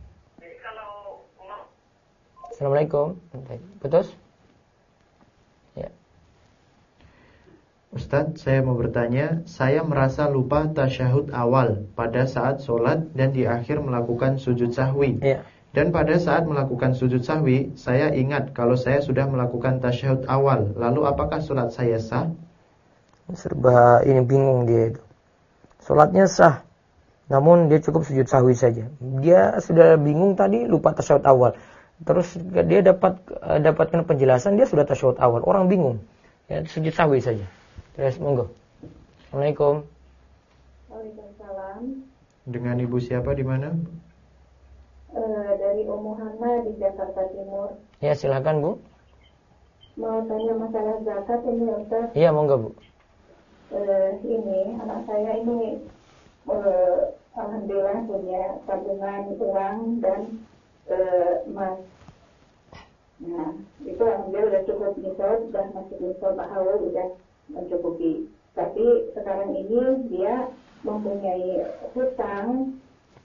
Assalamualaikum. Putus? Ya. Ustadz, saya mau bertanya, saya merasa lupa tasyahud awal pada saat sholat dan di akhir melakukan sujud sahwi. Ya. Dan pada saat melakukan sujud sahwi, saya ingat kalau saya sudah melakukan tasyahud awal. Lalu apakah sholat saya sah? Serba ini bingung dia itu. Sholatnya sah, namun dia cukup sujud sahwi saja. Dia sudah bingung tadi, lupa tasyahud awal. Terus dia dapatkan penjelasan, dia sudah tasyahud awal. Orang bingung, ya, sujud sahwi saja. Terus monggo. Assalamualaikum. Waalaikumsalam. Dengan ibu siapa di mana? Dari Ummu Hana di Jakarta Timur. Ya, silakan Bu. Mau tanya masalah zakat ini Ustaz. Iya, monggo Bu. Ini anak saya ini alhamdulillah punya tabungan uang dan emas. Nah, itu alhamdulillah udah cukup nisab, udah masuk nisab haul, udah mencukupi. Tapi sekarang ini dia mempunyai hutang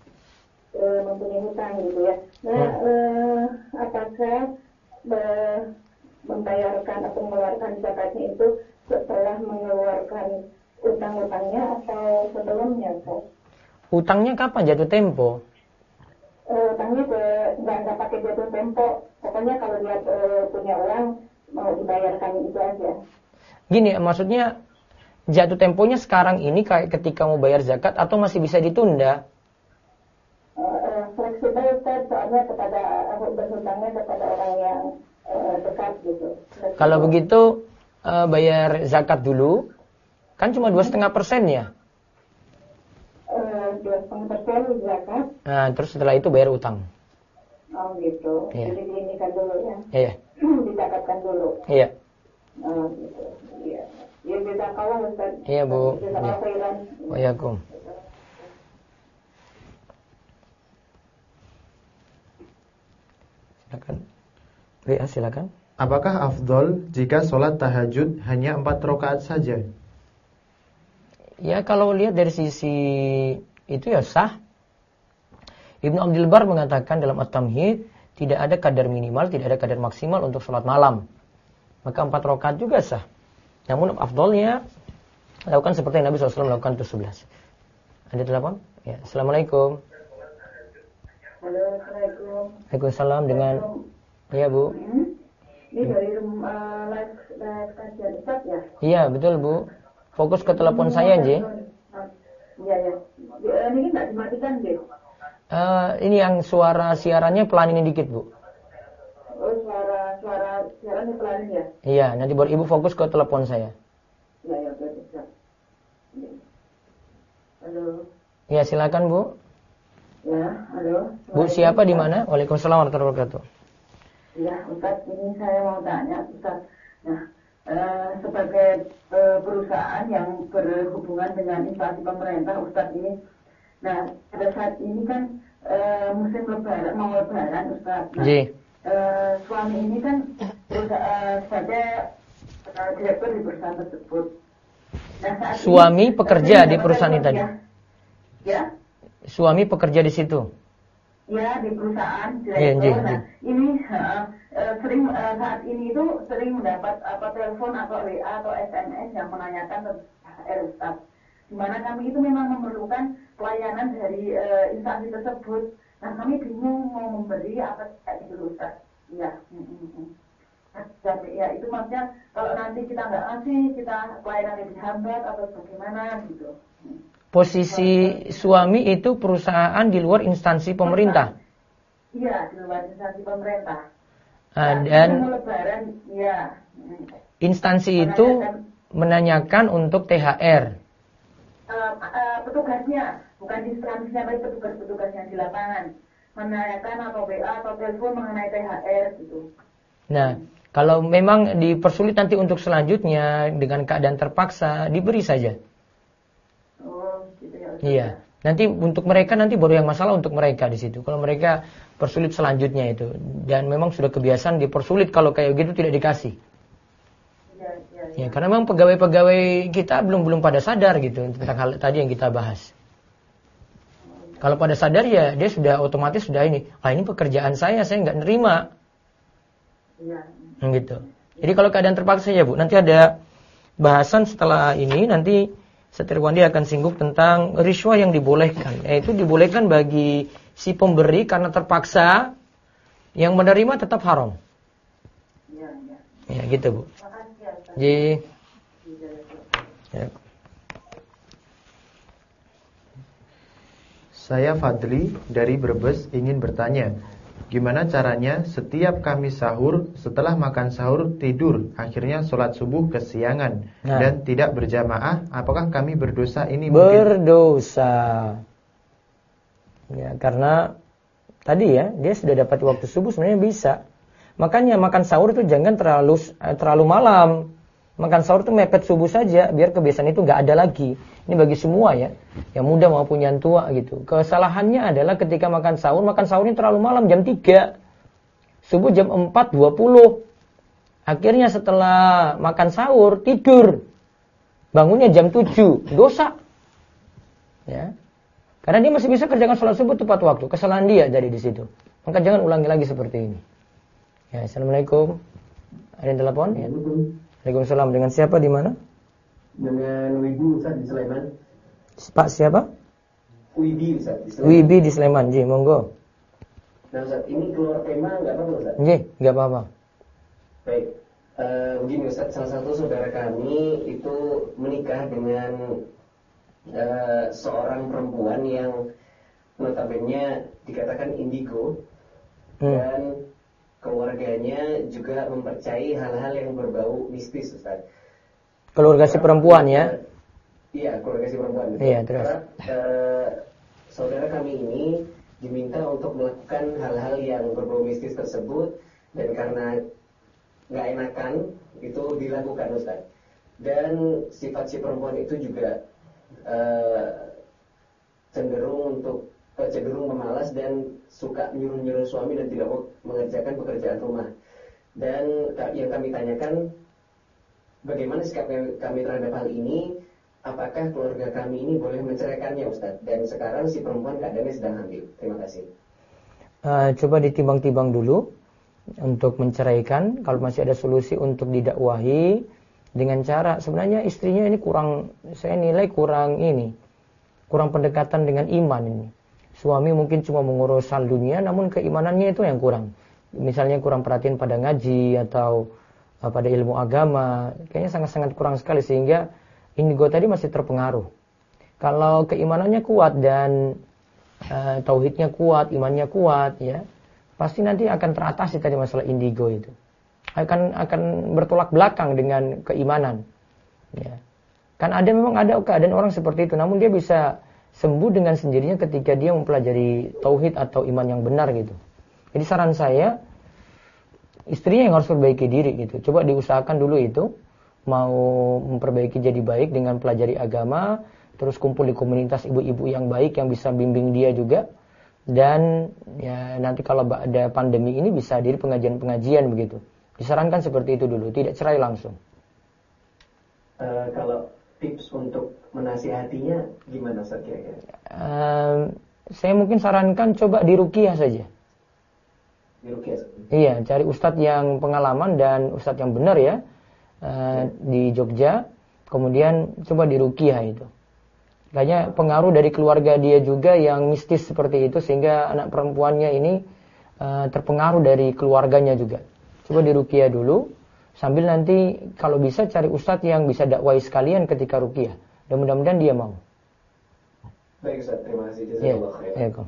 gitu ya. Nah, apakah membayarkan atau mengeluarkan zakatnya itu setelah mengeluarkan utang-utangnya atau sebelumnya, Ustaz? Utangnya kapan jatuh tempo? Utangnya nggak pakai jatuh tempo. Pokoknya kalau dia punya uang mau dibayarkan itu aja. Gini, maksudnya jatuh temponya sekarang ini kayak ketika mau bayar zakat atau masih bisa ditunda? Fleksibel, soalnya kepada berhutangnya kepada orang yang dekat gitu. Fleksibel. Kalau begitu bayar zakat dulu, kan cuma 2,5% ya. 2,5% zakat. Nah, terus setelah itu bayar utang. Oh gitu. Iya. Jadi diinikan dulu ya. Iya. Dizakatkan dulu. Iya. Oh gitu. Iya. Ya bisa kalah Ustaz. Iya Bu. Bisa Iya. khairan. Waalaikum. Silakan. Ya, silakan. Apakah afdol jika sholat tahajud hanya 4 rakaat saja? Ya, kalau lihat dari sisi itu ya sah. Ibnu Abdul Bar mengatakan dalam At-Tamhid, tidak ada kadar minimal, tidak ada kadar maksimal untuk sholat malam. Maka 4 rakaat juga sah. Namun afdolnya lakukan seperti yang Nabi SAW melakukan itu 11. Ada telepon? Ya. Assalamualaikum. Halo, Assalamualaikum. Waalaikumsalam dengan iya Bu. Ini dari live kajian Ustaz ya? Iya betul Bu. Fokus ke telepon saya Ji. Iya. Ini nggak dimatikan deh. Ini yang suara siarannya pelanin dikit, Bu. Oh, suara siarannya pelanin ya? Iya, nanti buat Ibu fokus ke telepon saya. Iya, bisa. Halo. Ya, silakan, Bu. Ya, halo. Bu, siapa di mana? Waalaikumsalam warahmatullahi wabarakatuh. Ya, Ustaz, ini saya mau tanya, Ustaz. Nah, sebagai perusahaan yang berhubungan dengan instansi pemerintah, Ustaz ini, nah, pada saat ini kan musim lebaran, mau lebaran, Ustaz. Nah, suami ini kan sebagai direktur di perusahaan tersebut. Nah, saat suami ini, pekerja di perusahaan ini tadi? Ya. Suami pekerja di situ? Ya, di perusahaan direktur. Nah, ini sering saat ini itu sering mendapat telepon atau WA atau SMS yang menanyakan tentang THR, Ustaz. Di mana kami itu memang memerlukan pelayanan dari instansi tersebut. Nah, kami bingung mau memberi apa kayak gitu, Ustaz. Ya. Dan ya itu maksudnya kalau nanti kita nggak ngasih, kita pelayanannya dihambat atau bagaimana gitu. Posisi suami itu perusahaan di luar instansi pemerintah. Iya, di luar instansi pemerintah. Dan lebaran, ya. Instansi itu menanyakan untuk THR. Petugasnya, bukan instansinya, tapi petugas-petugas yang di lapangan menanyakan atau WA atau telepon mengenai THR gitu. Nah, kalau memang dipersulit nanti untuk selanjutnya dengan keadaan terpaksa, diberi saja. Iya, nanti untuk mereka nanti baru yang masalah untuk mereka di situ. Kalau mereka persulit selanjutnya itu, dan memang sudah kebiasaan dipersulit kalau kayak gitu tidak dikasih. Ya, karena memang pegawai-pegawai kita belum pada sadar gitu tentang hal tadi yang kita bahas. Kalau pada sadar ya dia sudah otomatis sudah ini pekerjaan saya nggak nerima. Gitu. Jadi kalau keadaan terpaksa ya Bu, nanti ada bahasan setelah ini nanti Satriwandi akan singgung tentang riswah yang dibolehkan. Yaitu dibolehkan bagi si pemberi karena terpaksa, yang menerima tetap haram. Ya gitu Bu. Jadi, ya. Saya Fadli dari Brebes ingin bertanya, gimana caranya setiap kami sahur, setelah makan sahur tidur, akhirnya sholat subuh kesiangan dan tidak berjamaah, apakah kami berdosa ini? Berdosa. Ya, karena tadi ya, dia sudah dapat waktu subuh sebenarnya bisa. Makanya makan sahur itu jangan terlalu malam. Makan sahur itu mepet subuh saja, biar kebiasaan itu nggak ada lagi. Ini bagi semua ya, yang muda maupun yang tua gitu. Kesalahannya adalah ketika makan sahurnya terlalu malam, jam 3. Subuh jam 4.20. Akhirnya setelah makan sahur, tidur. Bangunnya jam 7, dosa. Ya. Karena dia masih bisa kerjakan sholat subuh tepat waktu. Kesalahan dia jadi di situ. Maka jangan ulangi lagi seperti ini. Ya, Assalamualaikum. Ada yang telepon? Ya. Waalaikumsalam. Dengan siapa di mana? Dengan Wibi Ustaz di Sleman. Pak siapa? Wibi Ustaz di Sleman. Wibi di Sleman, Ji, monggo. Nah Ustaz, ini keluar tema nggak apa-apa Ustaz? Ji, nggak apa-apa. Baik, begini Ustaz, salah satu saudara kami itu menikah dengan seorang perempuan yang notabene dikatakan indigo dan keluarganya juga mempercayai hal-hal yang berbau mistis, Ustaz. Keluarga si perempuan ya? Iya, keluarga si perempuan. Betul. Iya, terus. Karena saudara kami ini diminta untuk melakukan hal-hal yang berbau mistis tersebut, dan karena nggak enakan itu dilakukan, Ustaz. Dan sifat si perempuan itu juga cenderung memalas dan suka nyuruh-nyuruh suami dan tidak mau mengerjakan pekerjaan rumah. Dan yang kami tanyakan, bagaimana sikap kami terhadap hal ini? Apakah keluarga kami ini boleh menceraikannya, Ustaz? Dan sekarang si perempuan keadaannya sedang hamil. Terima kasih. Coba ditimbang-timbang dulu untuk menceraikan. Kalau masih ada solusi untuk didakwahi dengan cara, sebenarnya istrinya ini saya nilai kurang pendekatan dengan iman ini. Suami mungkin cuma mengurus hal dunia, namun keimanannya itu yang kurang. Misalnya kurang perhatian pada ngaji atau pada ilmu agama. Kayaknya sangat-sangat kurang sekali, sehingga indigo tadi masih terpengaruh. Kalau keimanannya kuat dan tauhidnya kuat, imannya kuat, ya, pasti nanti akan teratasi tadi masalah indigo itu. Akan bertolak belakang dengan keimanan. Ya. Kan memang ada keadaan orang seperti itu, namun dia bisa sembuh dengan sendirinya ketika dia mempelajari tauhid atau iman yang benar gitu. Jadi saran saya, istrinya yang harus perbaiki diri gitu. Coba diusahakan dulu itu, mau memperbaiki jadi baik dengan pelajari agama, terus kumpul di komunitas ibu-ibu yang baik yang bisa bimbing dia juga. Dan ya nanti kalau ada pandemi ini bisa diri pengajian-pengajian begitu. Disarankan seperti itu dulu, tidak cerai langsung. Kalau tips untuk menasihatinya gimana Ustaz kira-kira? Saya mungkin sarankan coba diruqyah saja. Diruqyah? Iya, cari ustadz yang pengalaman dan ustadz yang benar ya, di Jogja. Kemudian coba diruqyah itu. Kayaknya pengaruh dari keluarga dia juga yang mistis seperti itu, sehingga anak perempuannya ini terpengaruh dari keluarganya juga. Coba diruqyah dulu, sambil nanti kalau bisa cari ustadz yang bisa dakwai sekalian ketika ruqyah. Dan mudah-mudahan dia mau. Baik Ustaz, terima kasih. Jazakallah khair. Ya.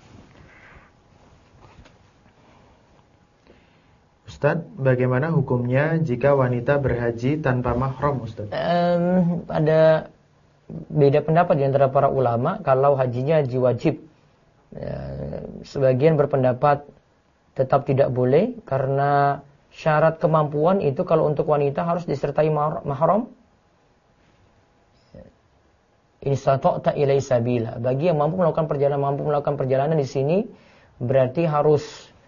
Ustaz, bagaimana hukumnya jika wanita berhaji tanpa mahram, Ustaz? Ada beda pendapat di antara para ulama kalau hajinya haji wajib. Sebagian berpendapat tetap tidak boleh karena syarat kemampuan itu kalau untuk wanita harus disertai mahram. Instata'ta ilai sabila. Bagi yang mampu melakukan perjalanan di sini berarti harus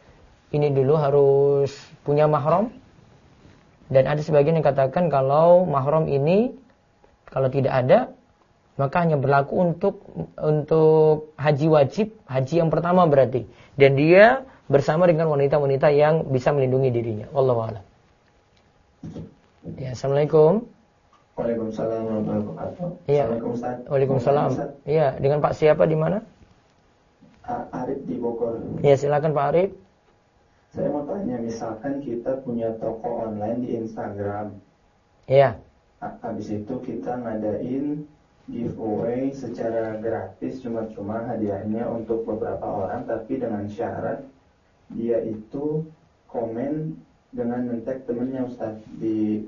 punya mahram. Dan ada sebagian yang katakan kalau mahram ini kalau tidak ada maka hanya berlaku untuk haji wajib, haji yang pertama berarti. Dan dia bersama dengan wanita-wanita yang bisa melindungi dirinya. Wallahu a'lam. Ya, Assalamualaikum. Waalaikumsalam warahmatullahi wabarakatuh. Iya. Assalamualaikum Ustaz. Waalaikumsalam. Iya, dengan Pak siapa di mana? Arif di Bogor. Ya, silakan Pak Arif. Saya mau tanya, misalkan kita punya toko online di Instagram. Iya. Habis itu kita ngadain giveaway secara gratis, cuma hadiahnya untuk beberapa orang, tapi dengan syarat dia itu komen dengan men-tag temennya Ustaz di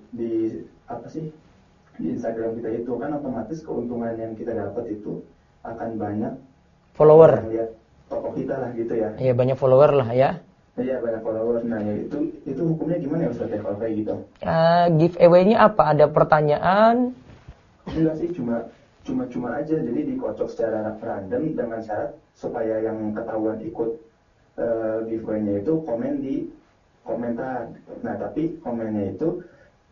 di Instagram kita itu, kan otomatis keuntungan yang kita dapat itu akan banyak follower. Lihat toko kita lah gitu ya. Iya, banyak follower lah ya. Iya, banyak follower. Nah, itu hukumnya gimana ya Ustaz ya kalau kayak gitu? Giveaway-nya apa? Ada pertanyaan? Enggak sih, cuma aja, jadi dikocok secara random dengan syarat supaya yang ketahuan ikut giveaway-nya itu komen di komentar. Nah, tapi komennya itu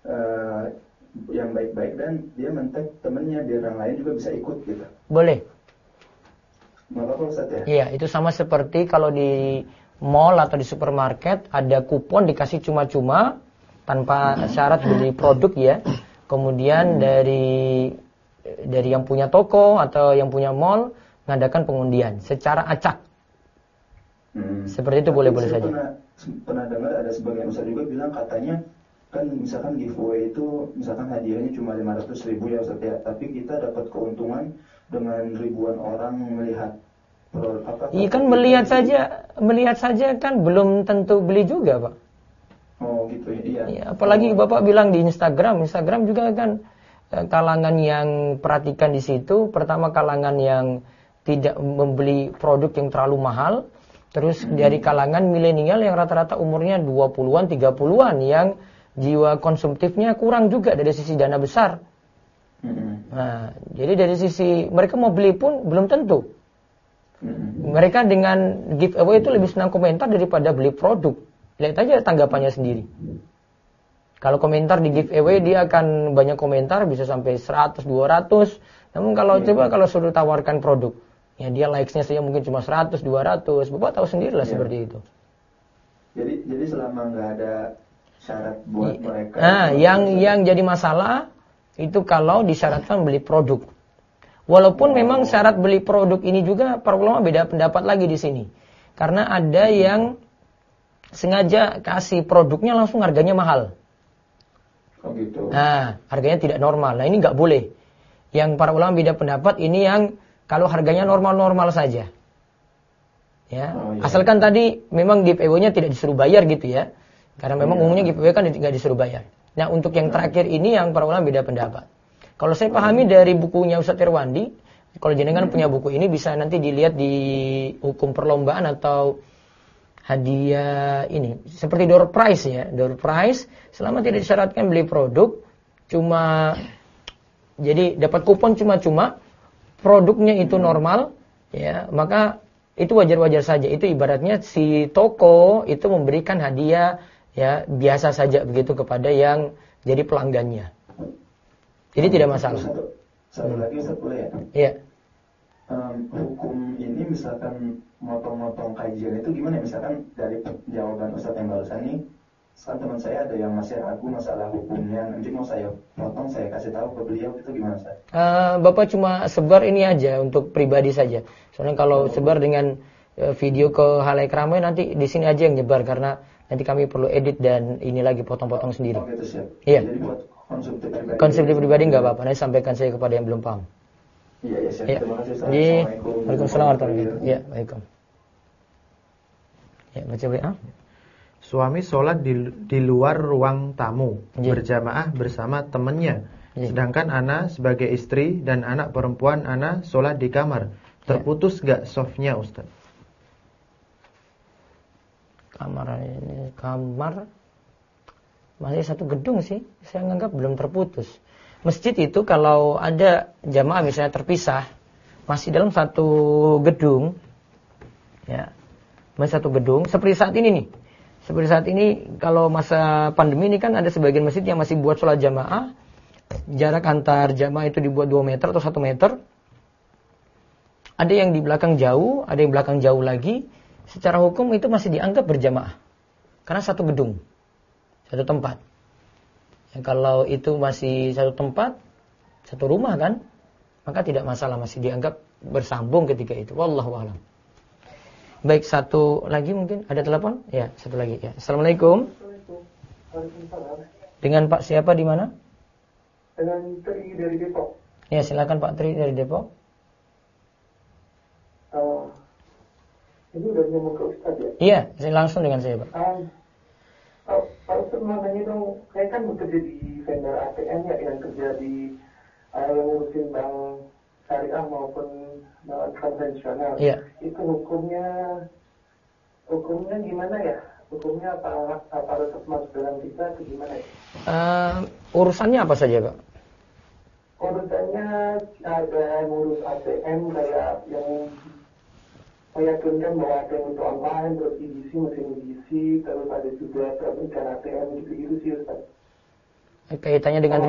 yang baik-baik dan dia men-tag temennya biar orang lain juga bisa ikut gitu. Boleh. Nggak apa-apa Ustaz ya? Iya, itu sama seperti kalau di mall atau di supermarket ada kupon dikasih cuma-cuma tanpa syarat beli produk ya. Kemudian dari yang punya toko atau yang punya mall ngadakan pengundian secara acak. Seperti itu boleh-boleh saja. Pernah dengar ada sebagian ustaz juga bilang katanya kan misalkan giveaway itu misalkan hadiahnya cuma 500.000 ya Ustaz ya, tapi kita dapat keuntungan dengan ribuan orang melihat Iya kan melihat saja kan belum tentu beli juga Pak. Oh gitu ya, iya. Ya, apalagi Bapak bilang di Instagram juga kan kalangan yang perhatikan di situ, pertama kalangan yang tidak membeli produk yang terlalu mahal, terus dari kalangan milenial yang rata-rata umurnya 20-an, 30-an yang jiwa konsumtifnya kurang juga dari sisi dana besar. Nah, jadi dari sisi mereka mau beli pun belum tentu. Mereka dengan giveaway itu lebih senang komentar daripada beli produk. Lihat aja tanggapannya sendiri. Kalau komentar di giveaway dia akan banyak komentar, bisa sampai 100, 200. Namun kalau kalau suruh tawarkan produk, ya dia likes-nya saja mungkin cuma 100, 200. Bapak tahu sendirilah seperti itu. Jadi selama nggak ada syarat buat mereka. Nah, yang jadi masalah itu kalau disyaratkan beli produk. Walaupun memang syarat beli produk ini juga para ulama beda pendapat lagi di sini. Karena ada yang sengaja kasih produknya langsung harganya mahal. Oh gitu. Nah, harganya tidak normal. Nah, ini nggak boleh. Yang para ulama beda pendapat ini yang kalau harganya normal-normal saja. Ya, asalkan tadi memang giveaway-nya tidak disuruh bayar gitu ya. Karena memang umumnya giveaway kan tidak disuruh bayar. Nah, untuk yang terakhir ini yang para ulama beda pendapat. Kalau saya pahami dari bukunya Ustadz Irwandi, kalau jenengan punya buku ini bisa nanti dilihat di hukum perlombaan atau hadiah ini seperti door prize ya, door prize selama tidak disyaratkan beli produk, cuma jadi dapat kupon cuma-cuma, produknya itu normal ya, maka itu wajar-wajar saja. Itu ibaratnya si toko itu memberikan hadiah ya biasa saja begitu kepada yang jadi pelanggannya. Jadi tidak masalah. Satu lagi Ustaz boleh ya? Iya. Hukum ini misalkan motong-motong kajian itu gimana? Misalkan dari jawaban Ustaz yang barusan nih, kan teman saya ada yang masih ragu masalah hukumnya. Nanti mau saya potong, saya kasih tahu ke beliau, itu gimana Ustaz? Bapak cuma sebar ini aja untuk pribadi saja. Soalnya kalau sebar dengan video ke halayak ramai nanti di sini aja yang nyebar karena nanti kami perlu edit dan ini lagi potong-potong sendiri. Oh gitu siap. Iya. Jadi buat konsumtif pribadi nggak apa-apa. Nanti sampaikan saya kepada yang belum paham. Iya, siap. Ya. Terima kasih Ustaz. Assalamualaikum warahmatullahi wabarakatuh. Ya, waalaikumsalam. Ya, baca WA. Suami sholat di luar ruang tamu berjamaah bersama temannya. Sedangkan ana sebagai istri dan anak perempuan ana sholat di kamar. Terputus gak softnya Ustaz? Kamar masih satu gedung sih. Saya anggap belum terputus. Masjid itu kalau ada jamaah misalnya terpisah masih dalam satu gedung ya. Masih satu gedung seperti saat ini nih. Seperti saat ini kalau masa pandemi ini kan ada sebagian masjid yang masih buat sholat jamaah. Jarak antar jamaah itu dibuat 2 meter atau 1 meter. Ada yang di belakang jauh, ada yang belakang jauh lagi. Secara hukum itu masih dianggap berjamaah. Karena satu gedung, satu tempat. Ya, kalau itu masih satu tempat, satu rumah kan, maka tidak masalah, masih dianggap bersambung ketika itu. Wallahu a'lam. Baik, satu lagi mungkin ada telepon? Ya, satu lagi ya. Assalamualaikum. Dengan Pak siapa di mana? Dengan Tri dari Depok. Ya, silakan Pak Tri dari Depok. Ini udah nyambung ke Ustaz ya? Iya, langsung dengan saya Pak. Pak Ustaz mau nanya dong, saya kan bekerja di vendor ATM ya, yang kerja di yang ngurusin bank syariah maupun bank konvensional. Iya. Itu hukumnya gimana ya? Hukumnya apa tetap masuk dalam kita atau gimana ya? Urusannya apa saja Pak? Urusannya ada ngurus ATM kayak yang meyakinkan bahwa ATM itu online, terus diisi mesin diisi, terus ada juga perbaikan ATM gitu-gitu sih Ustaz. Kaitannya dengan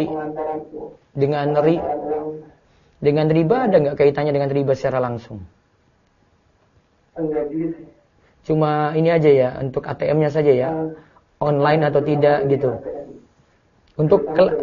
dengan riba ada nggak kaitannya dengan riba secara langsung? Enggak juga sih. Cuma ini aja ya untuk ATM-nya saja ya, online atau tidak gitu. Untuk bank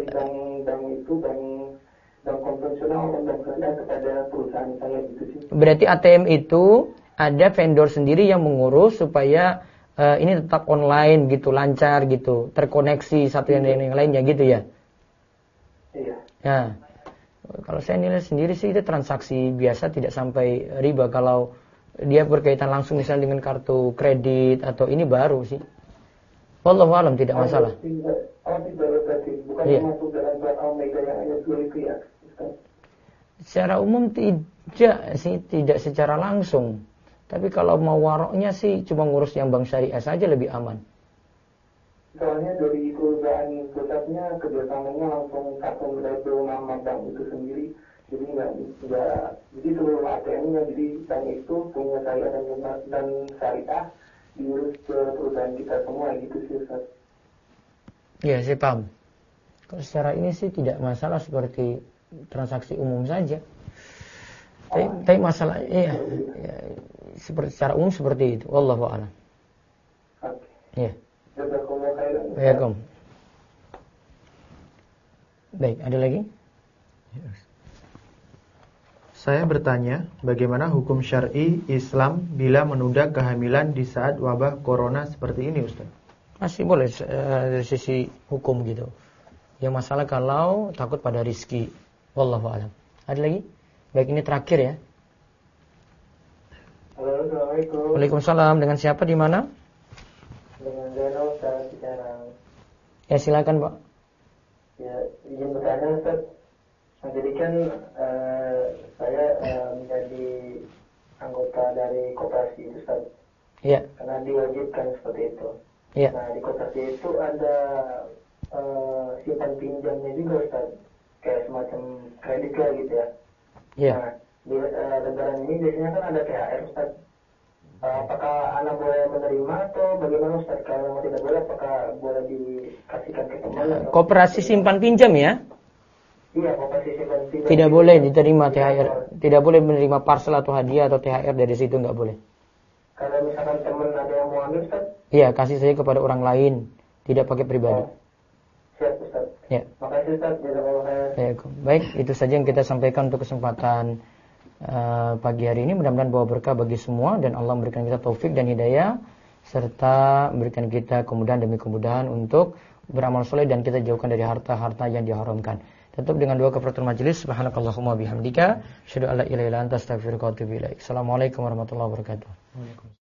konvensional dan bank syariah kepada perusahaan saya gitu sih. Berarti ATM itu ada vendor sendiri yang mengurus supaya ini tetap online gitu, lancar gitu, terkoneksi satu dengan yang lainnya gitu ya. Iya. Nah, kalau saya nilai sendiri sih itu transaksi biasa, tidak sampai riba. Kalau dia berkaitan langsung misalnya dengan kartu kredit atau ini baru sih. Wallahu a'lam, tidak masalah. Bukan masuk dalam Al-Maidah yang ayat 2 itu ya. Secara umum tidak sih, tidak secara langsung. Tapi kalau mau waroknya sih cuma ngurus yang bank syariah saja lebih aman. Soalnya dari perusahaan pusatnya kerjasamanya langsung satu nama bank itu sendiri. Jadi jadi seluruh ATM-nya, jadi bank itu punya saya dan syariah diurus ke perusahaan kita semua gitu sih Ustaz. Iya, saya paham. Kalau secara ini sih tidak masalah, seperti transaksi umum saja. Tapi masalah iya, ya, seperti secara umum seperti itu. Wallahu a'lam. Iya. Waalaikumsalam. Baik, ada lagi? Saya bertanya, bagaimana hukum syar'i Islam bila menunda kehamilan di saat wabah corona seperti ini, Ustaz? Masih boleh dari sisi hukum gitu. Yang masalah kalau takut pada rizki. Wallahu a'lam. Ada lagi? Baik, ini terakhir ya. Halo, Assalamualaikum. Waalaikumsalam. Dengan siapa di mana? Dengan Zeno, Ustaz, sekarang. Ya, silakan, Pak. Ya, izin bertanya, Ustaz. Nah, jadi kan saya menjadi anggota dari koperasi itu, Ustaz. Iya. Karena diwajibkan seperti itu. Iya. Nah, di koperasi itu ada simpan pinjamnya juga, Ustaz. Kayak semacam kredit lah gitu ya. Iya. Nah, di lebaran ini biasanya kan ada THR, Ustaz. Apakah anak boleh menerima atau bagaimana, Ustaz? Kalau memang tidak boleh, apakah boleh dikasihkan ke teman? Atau Koperasi simpan pinjam ya? Iya, koperasi simpan pinjam. Tidak boleh diterima THR. Tidak boleh menerima parcel atau hadiah atau THR dari situ, nggak boleh. Kalau misalkan teman ada yang mau ambil, Ustaz? Iya, kasih saja kepada orang lain, tidak pakai pribadi. Siap, Ustaz. Ya. Makasih, Ustaz. Jazakallah. Baik, itu saja yang kita sampaikan untuk kesempatan pagi hari ini. Mudah-mudahan bawa berkah bagi semua dan Allah memberikan kita taufik dan hidayah serta memberikan kita kemudahan demi kemudahan untuk beramal soleh dan kita jauhkan dari harta-harta yang diharamkan. Tutup dengan doa kafaratul majelis. Subhanakallahumma bihamdika, asyhadu an la ilaha illa anta, astaghfiruka wa atubu ilaik. Assalamualaikum warahmatullahi wabarakatuh.